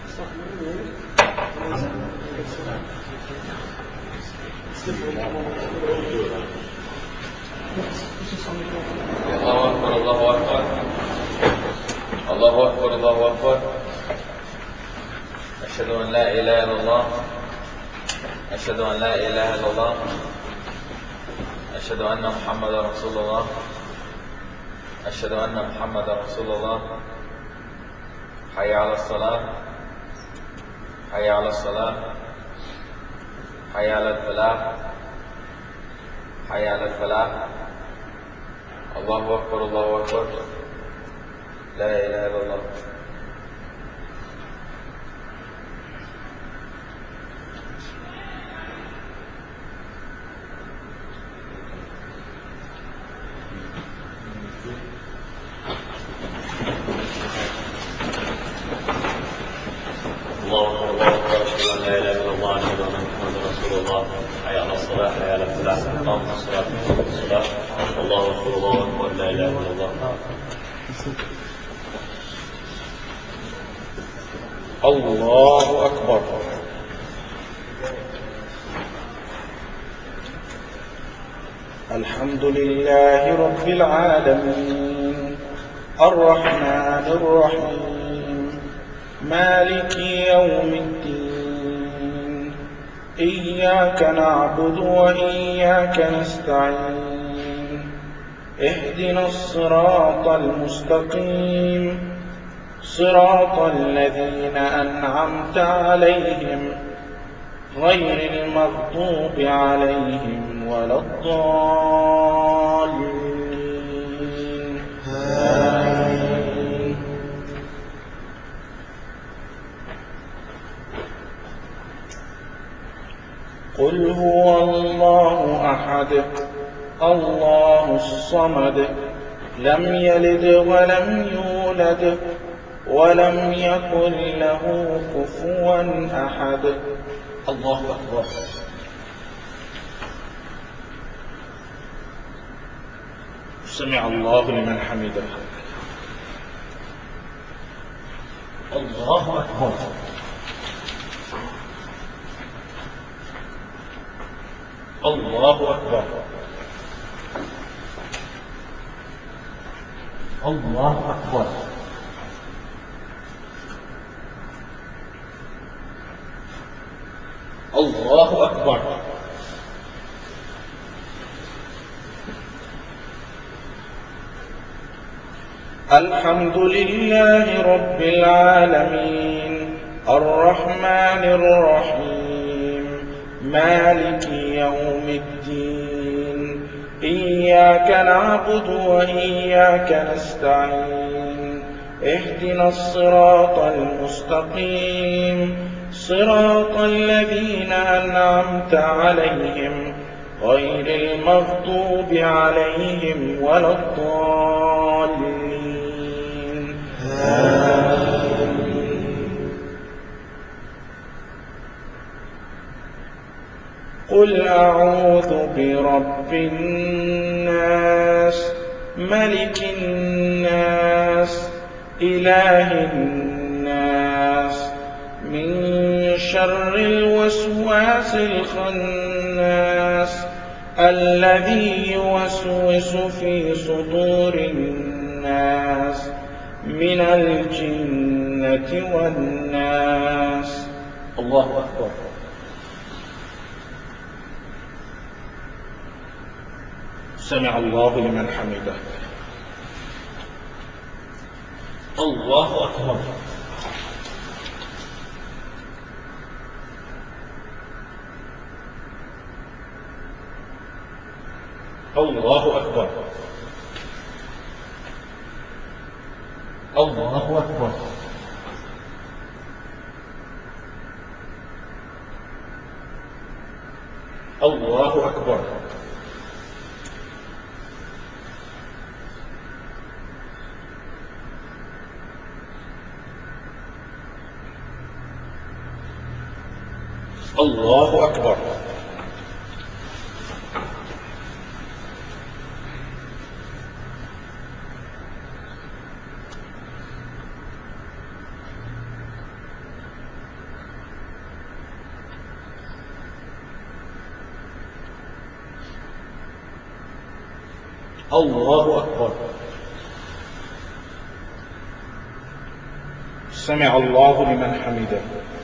Allahu Akbar, Allahu Akbar, Allahu Akbar. أشهد أن لا إله إلا الله أشهد أن لا إله إلا الله أشهد أن محمدا رسول الله أشهد أن محمدا رسول الله حي على الصلاة حي على الصلاة حي على الفلاح حي على الفلاح الله أكبر الله أكبر لا إله إلا الله الله أكبر. الحمد لله رب العالمين الرحمن الرحيم مالك يوم الدين إياك نعبد وإياك نستعين اهدنا الصراط المستقيم صراط الذين أنعمت عليهم غير المغضوب عليهم ولا الضالين آمين. قل هو الله أحد الله الصمد لم يلد ولم يولد ولم يكن له كفوا أحد. الله أكبر. سمع الله لمن حمده. الله أكبر. الله أكبر. الله أكبر. الله أكبر. الحمد لله رب العالمين الرحمن الرحيم مالك يوم الدين إياك نعبد وإياك نستعين اهدنا الصراط المستقيم صراط الذين أنعمت عليهم غير المغضوب عليهم ولا الضالين آمين. قل أعوذ برب الناس ملك الناس إله الناس من شر الوسواس الخناس الذي يوسوس في صدور الناس من الجنة والناس. الله أكبر. سمع الله لمن حمده. الله أكبر. الله أكبر. الله أكبر. الله أكبر. الله أكبر. الله أكبر. سمع الله لمن حمده.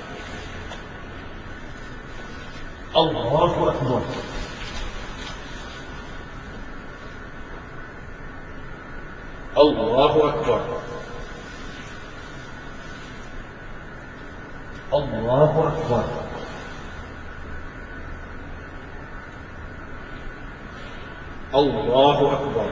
الله أكبر. الله أكبر. الله أكبر. الله أكبر.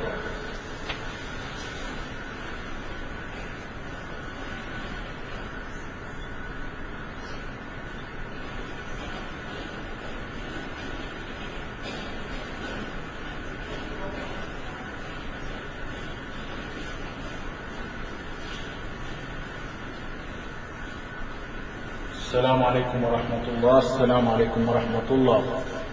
السلام عليكم ورحمة الله. السلام عليكم ورحمة الله.